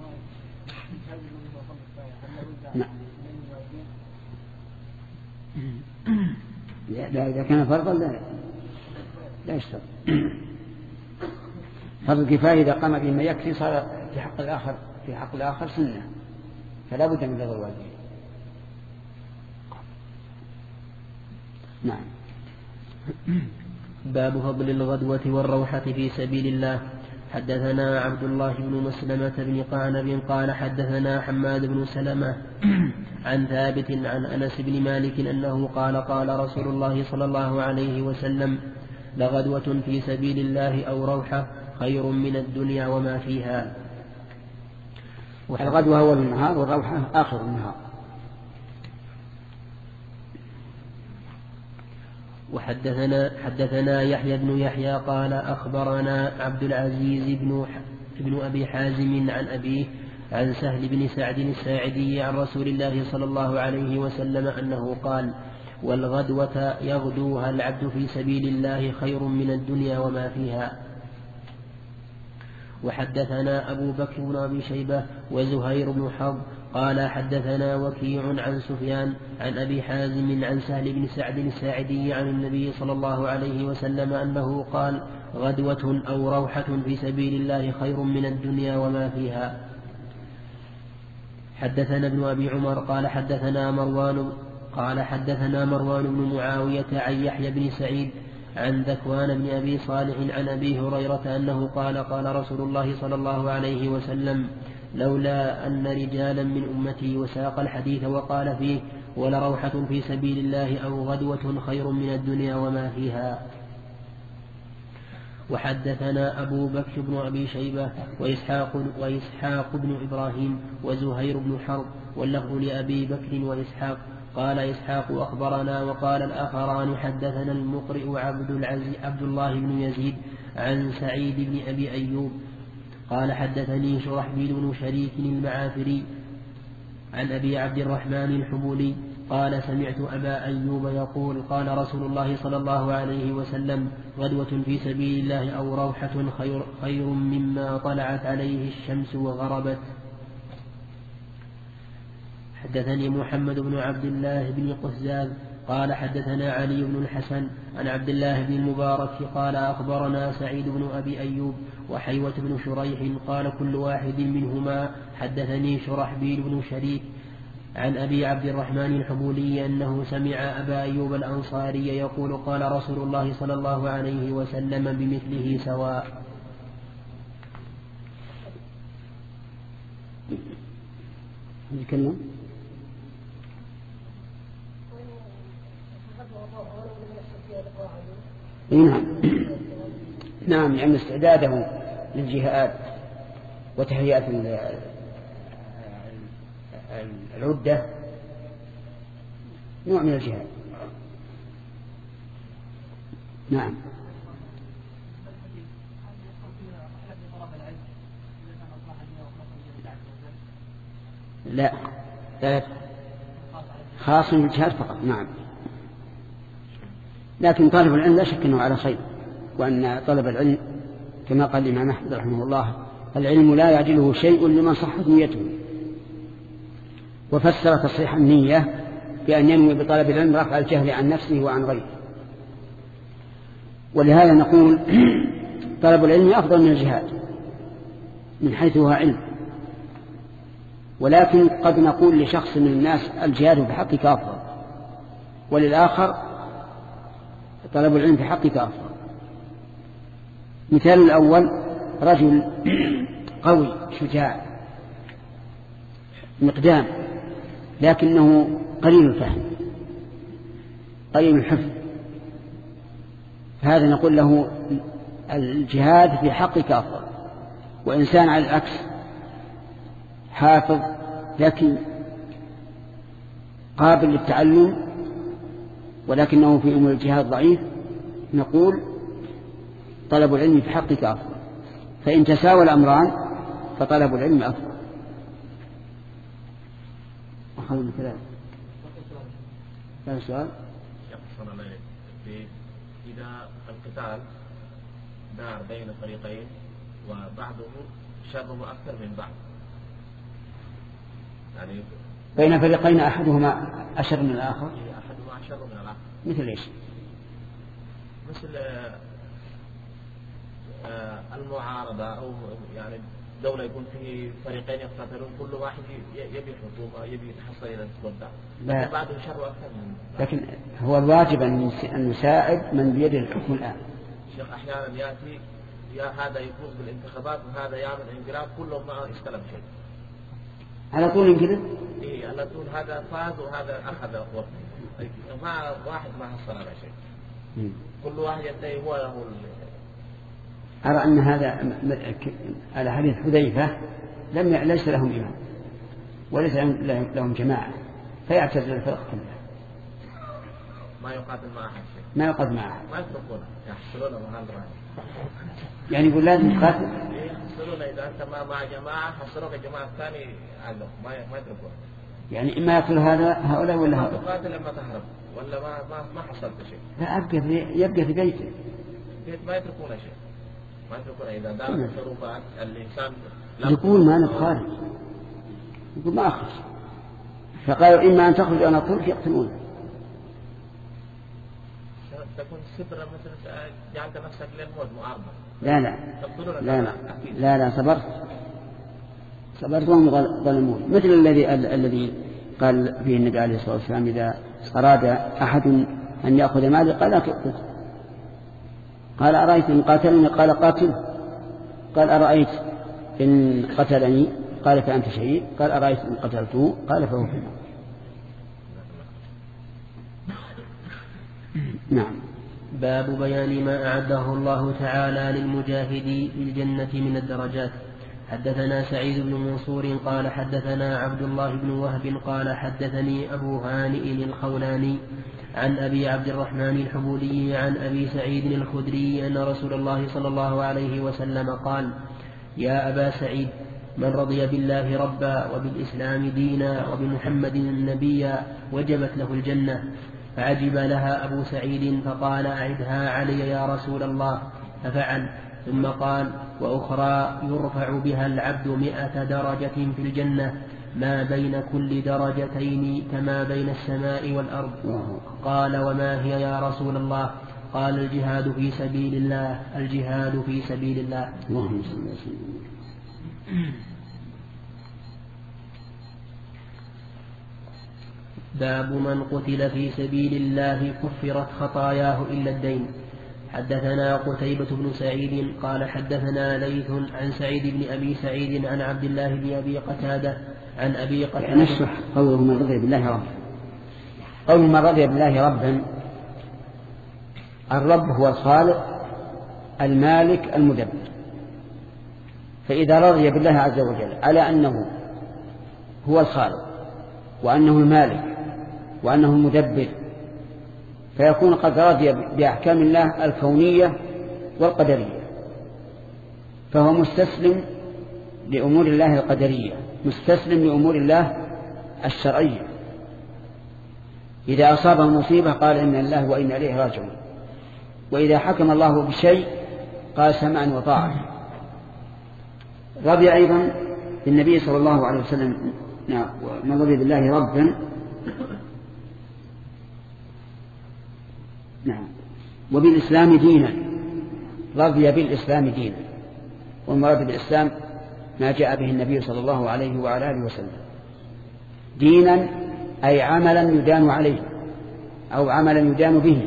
نعم. لا إذا كان فرضا لا يشترط. فرض الكفاية إذا قام به ما يكفي صار في حق الآخر سنة، فلا بد من رضا الوالدين. نعم. باب فضل الغدوة والروحة في سبيل الله. حدثنا عبد الله بن مسلمة بن قعنب قال حدثنا حماد بن سلمة عن ثابت عن أنس بن مالك أنه قال قال رسول الله صلى الله عليه وسلم لغدوة في سبيل الله أو روحة خير من الدنيا وما فيها. الغدوة أول النهار والروحة آخر النهار. حدثنا يحيى بن يحيى قال أخبرنا عبد العزيز بن أبي حازم عن أبيه عن سهل بن سعد الساعدي عن رسول الله صلى الله عليه وسلم أنه قال والغدوة يغدوها العبد في سبيل الله خير من الدنيا وما فيها. وحدثنا أبو بكر بن أبي شيبة وزهير بن حرب قال حدثنا وكيع عن سفيان عن أبي حازم عن سهل بن سعد الساعدي عن النبي صلى الله عليه وسلم أنه قال غدوة أو روحة في سبيل الله خير من الدنيا وما فيها. حدثنا ابن أبي عمر قال حدثنا مروان بن معاوية عن يحيى بن سعيد عن ذكوان بن أبي صالح عن أبي هريرة أنه قال قال رسول الله صلى الله عليه وسلم لولا أن رجالا من أمتي وساق الحديث وقال فيه ولروحة في سبيل الله أو غدوة خير من الدنيا وما فيها. وحدثنا أبو بكر بن أبي شيبة وإسحاق بن إبراهيم وزهير بن حرب واللفظ لأبي بكر وإسحاق قال إسحاق أخبرنا وقال الآخران حدثنا المقرئ عبد الله بن يزيد عن سعيد بن أبي أيوب قال حدثني شرحبيل بن شريك المعافري عن أبي عبد الرحمن الحبولي قال سمعت أبا أيوب يقول قال رسول الله صلى الله عليه وسلم غدوة في سبيل الله أو روحة خير مما طلعت عليه الشمس وغربت. حدثني محمد بن عبد الله بن قزاز قال حدثنا علي بن الحسن عن عبد الله بن المبارك قال أخبرنا سعيد بن أبي أيوب وحيوة بن شريح قال كل واحد منهما حدثني شرحبيل بن شريك عن أبي عبد الرحمن الحبولي أنه سمع أبا أيوب الأنصاري يقول قال رسول الله صلى الله عليه وسلم بمثله سواء. نتكلم. نعم يعني استعداده للجهاد وتهيئة العدة نوع من الجهاد. نعم. لا خاص بالجهاد فقط. نعم. لكن طالب العلم لا شك أنه على خير وأن طلب العلم كما قال الإمام أحمد رحمه الله العلم لا يعجله شيء لمن صحت نيته. وفسر تصحيح النية بأن ينوي بطلب العلم رفع الجهل عن نفسه وعن غيره. ولهذا نقول طلب العلم أفضل من الجهاد من حيث هو علم، ولكن قد نقول لشخص من الناس الجهاد بحقك أفضل، وللآخر طلب العلم بحقك أفضل. مثال الأول رجل قوي شجاع مقدام لكنه قليل الفهم قليل الحفظ، هذا نقول له الجهاد في حقك أفضل. وإنسان على العكس حافظ ذكي قابل للتعلم ولكنه في أمور الجهاد ضعيف، نقول طلب العلم في حقك أفضل. فإن تساوى الأمران فطلب العلم أفضل. أخذ مثال سؤال إذا القتال دار بين فريقين وبعضه شره أكثر من بعض، يعني بين فريقين أحدهما أشر من الآخر، أحدهما أشر من الآخر، مثل إيش؟ مثل المعارضة، أو يعني دولة يكون فيه فريقين يقتتلون كل واحد يبي حكومة يبي يتحصل إلى السلطة، لكن بعده شر أكثر من بعض. لكن هو الواجب أن نساعد من بيده الحكم الآن. شيخ أحيانا يأتي هذا يفوز بالانتخابات وهذا يعمل انقلاب كلهم ما استلم شيء على طول انقلب؟ إيه على طول، هذا فاز وهذا أخذ وقت، ما واحد ما حصل على شيء. كل واحد يدعي هو له أرى أن هذا على حديث حذيفة ليس لهم إمام وليس لهم جماعة فيعتزل الفرق كلها، ما يقاتل مع أحد شيء، ما يقاتل مع أحد، ما يتركونه يحصلونه مهان رأي، يعني يقول لازم تقاتل. يحصلون إذا أنت مع جماعة حصلوك الجماعة الثانية عندهم ما يتركونه، يعني إما يقتل هؤلاء ولا هؤلاء، تقاتل لما تهرب ولا ما حصلت شيء. لا يبقى في بيته، ما يتركون شيء، ما يتركون. إذا دارت الظروفات الإنسان يقول ما نتخارج، يقول ما أخرج، فقالوا إما أن تخرج أو نترك يقتلون. تكون سبرة مثل جعلت نفسك للموت معارضة. لا صبرت وهم ظلمون، مثل الذي قال فيه النبي عليه الصلاة والسلام إذا أراد أحد أن يأخذ مالي قال لا تأخذ، قال أرأيت إن قاتلني قال قاتل، قال أرأيت إن قتلني قال فأنت شهيد، قال أرأيت إن قتلته قال فهو في النار. نعم. باب بيان ما أعده الله تعالى للمجاهدين للجنة من الدرجات. حدثنا سعيد بن منصور قال حدثنا عبد الله بن وهب قال حدثني أبو هانئ الخولاني عن أبي عبد الرحمن الحبولي عن أبي سعيد الخدري أن رسول الله صلى الله عليه وسلم قال: يا أبا سعيد، من رضي بالله ربا وبالإسلام دينا وبمحمد نبيا وجبت له الجنة. فعجب لها أبو سعيد فقال: أعدها علي يا رسول الله، ففعل. ثم قال: وأخرى يرفع بها العبد 100 درجة في الجنة ما بين كل درجتين كما بين السماء والأرض. قال: وما هي يا رسول الله؟ قال: الجهاد في سبيل الله، الجهاد في سبيل الله. باب من قتل في سبيل الله كفرت خطاياه إلا الدين. حدثنا قتيبة بن سعيد قال حدثنا ليث عن سعيد بن أبي سعيد عن عبد الله بن أبي قتادة عن أبي قتادة. نشرح قوله من رضي بالله ربا. قول من رضي بالله ربا، الرب هو الخالق المالك المدبر، فإذا رضي بالله عز وجل على أنه هو الخالق وأنه المالك وأنه المدبر، فيكون قد رضي بأحكام الله الكونية والقدرية، فهو مستسلم لأمور الله القدرية، مستسلم لأمور الله الشرعية. إذا أصابه مصيبة قال إن الله وإنا إليه راجعون، وإذا حكم الله بشيء قال سمعا وطاعة. رضي أيضا بالنبي صلى الله عليه وسلم، من رضي بالله ربا وبالإسلام دينا، رضي بالإسلام دينا، والمراد بالإسلام ما جاء به النبي صلى الله عليه وعلى آله وسلم. دينا أي عملا يدان عليه أو عملا يدان به،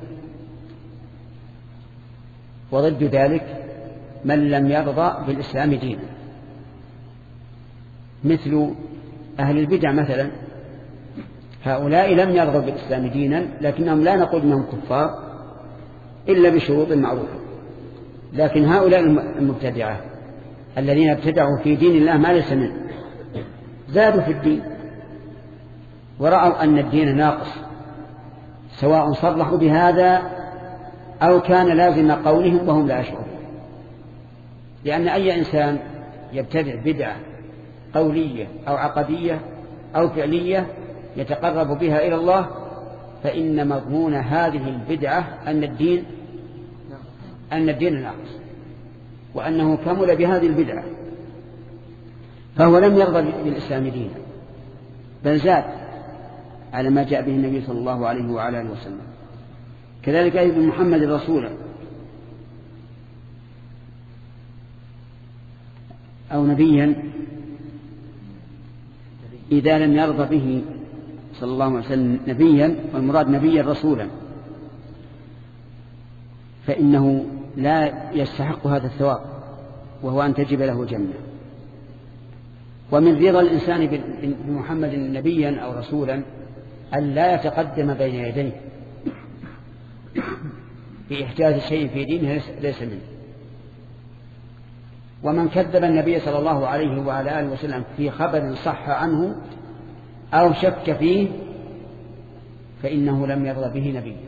وضد ذلك من لم يرضى بالإسلام دينا، مثل أهل البدع مثلا، هؤلاء لم يرضوا بالإسلام دينا، لكنهم لا نقول أنهم كفار إلا بشروط معروفة. لكن هؤلاء المبتدعة الذين ابتدعوا في دين الله ما ليس منه، زادوا في الدين ورأوا أن الدين ناقص، سواء صرحوا بهذا أو كان لازم قولهم وهم لا يشعرون. لأن أي إنسان يبتدع بدعة قولية أو عقدية أو فعلية يتقرب بها إلى الله، فإن مضمون هذه البدعة أن الدين ناقص، وأنه كمل بهذه البدعة، فهو لم يرضى بالإسلام دينا، بل زاد على ما جاء به النبي صلى الله عليه وعلى آله وسلم. كذلك أيضا محمد رسولا أو نبيا إذا لم يرضى به صلى الله عليه وسلم نبيا، والمراد نبيا رسولا، فإنه لا يستحق هذا الثواب، وهو أن تجب له جنة. ومن رضا الإنسان بمحمد نبيا أو رسولا أن لا يتقدم بين يديه في إحداث شيء في دينه ليس منه. ومن كذب النبي صلى الله عليه وعلى آله وسلم في خبر صح عنه أو شك فيه فإنه لم يرضى به نبيا،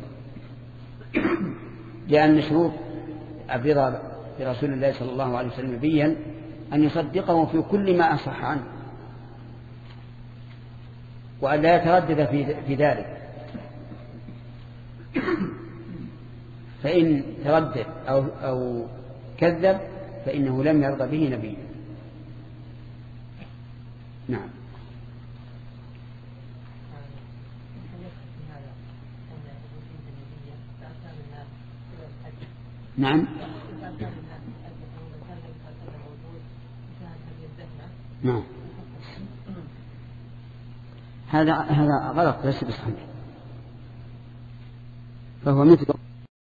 لأن شروط الرضا برسول الله صلى الله عليه وسلم نبيا أن يصدقه في كل ما أصح عنه، وأن لا يتردد في ذلك. فإن تردد أو كذب فإنه لم يرضى به نبيا. نعم. نعم. نعم. هذا غلط ليس بصحيح، فهو مثل